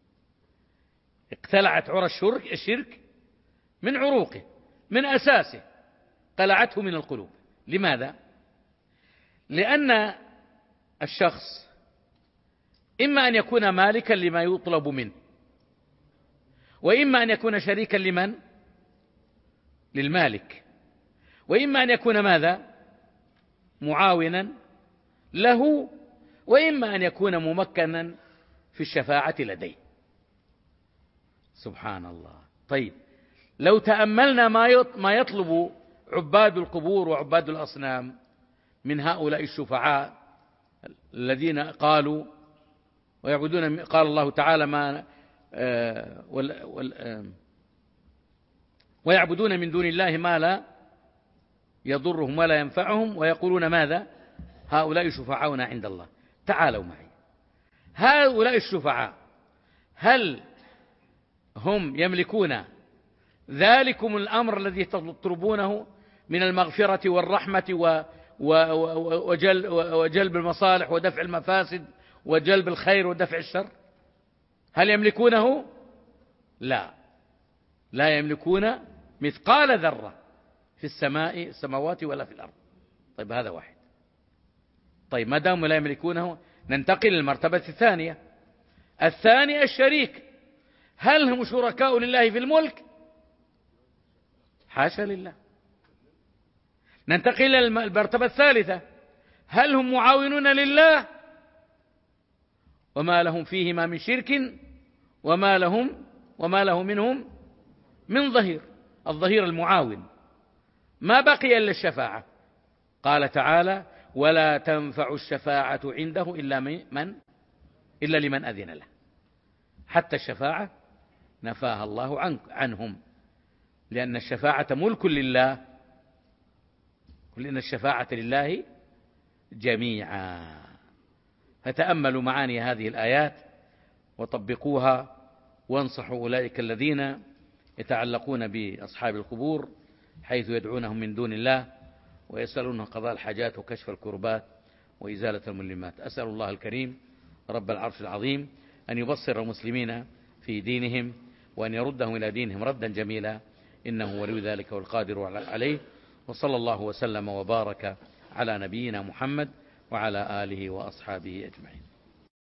اقتلعت عرى الشرك من عروقه، من أساسه، قلعته من القلوب. لماذا؟ لأن الشخص إما أن يكون مالكا لما يطلب منه، وإما أن يكون شريكا للمالك، وإما أن يكون ماذا؟ معاونا له، وإما أن يكون ممكنا في الشفاعة لديه. سبحان الله. طيب، لو تأملنا ما يطلب عباد القبور وعباد الأصنام من هؤلاء الشفعاء الذين قالوا ويعبدون، قال الله تعالى ويعبدون من دون الله ما لا يضرهم ولا ينفعهم ويقولون ماذا؟ هؤلاء شفعاؤنا عند الله. تعالوا معي، هؤلاء الشفعاء هل هم يملكون ذلكم الأمر الذي تطلبونه من المغفرة والرحمة وجلب المصالح ودفع المفاسد وجلب الخير ودفع الشر؟ هل يملكونه؟ لا يملكون مثقال ذرة في السماوات ولا في الأرض. طيب، هذا واحد. طيب، ما دام لا يملكونه، ننتقل للمرتبة الثانية. الثاني الشريك، هل هم شركاء لله في الملك؟ حاشا لله. ننتقل إلى المرتبة الثالثة، هل هم معاونون لله؟ وما لهم فيهما من شرك وما له منهم من ظهير. الظهير المعاون. ما بقي إلا الشفاعة. قال تعالى: ولا تنفع الشفاعة عنده إلا لمن أذن له. حتى الشفاعة نفاها الله عنهم، لأن الشفاعة ملك لله، لأن الشفاعة لله جميعا. فتأملوا معاني هذه الآيات وطبقوها، وانصحوا أولئك الذين يتعلقون بأصحاب القبور حيث يدعونهم من دون الله ويسألون قضاء الحاجات وكشف الكربات وإزالة الملمات. أسأل الله الكريم رب العرش العظيم أن يبصر المسلمين في دينهم وأن يردهم إلى دينهم ردا جميلا، إنه ولي ذلك والقادر عليه. وصلى الله وسلم وبارك على نبينا محمد وعلى آله وأصحابه أجمعين.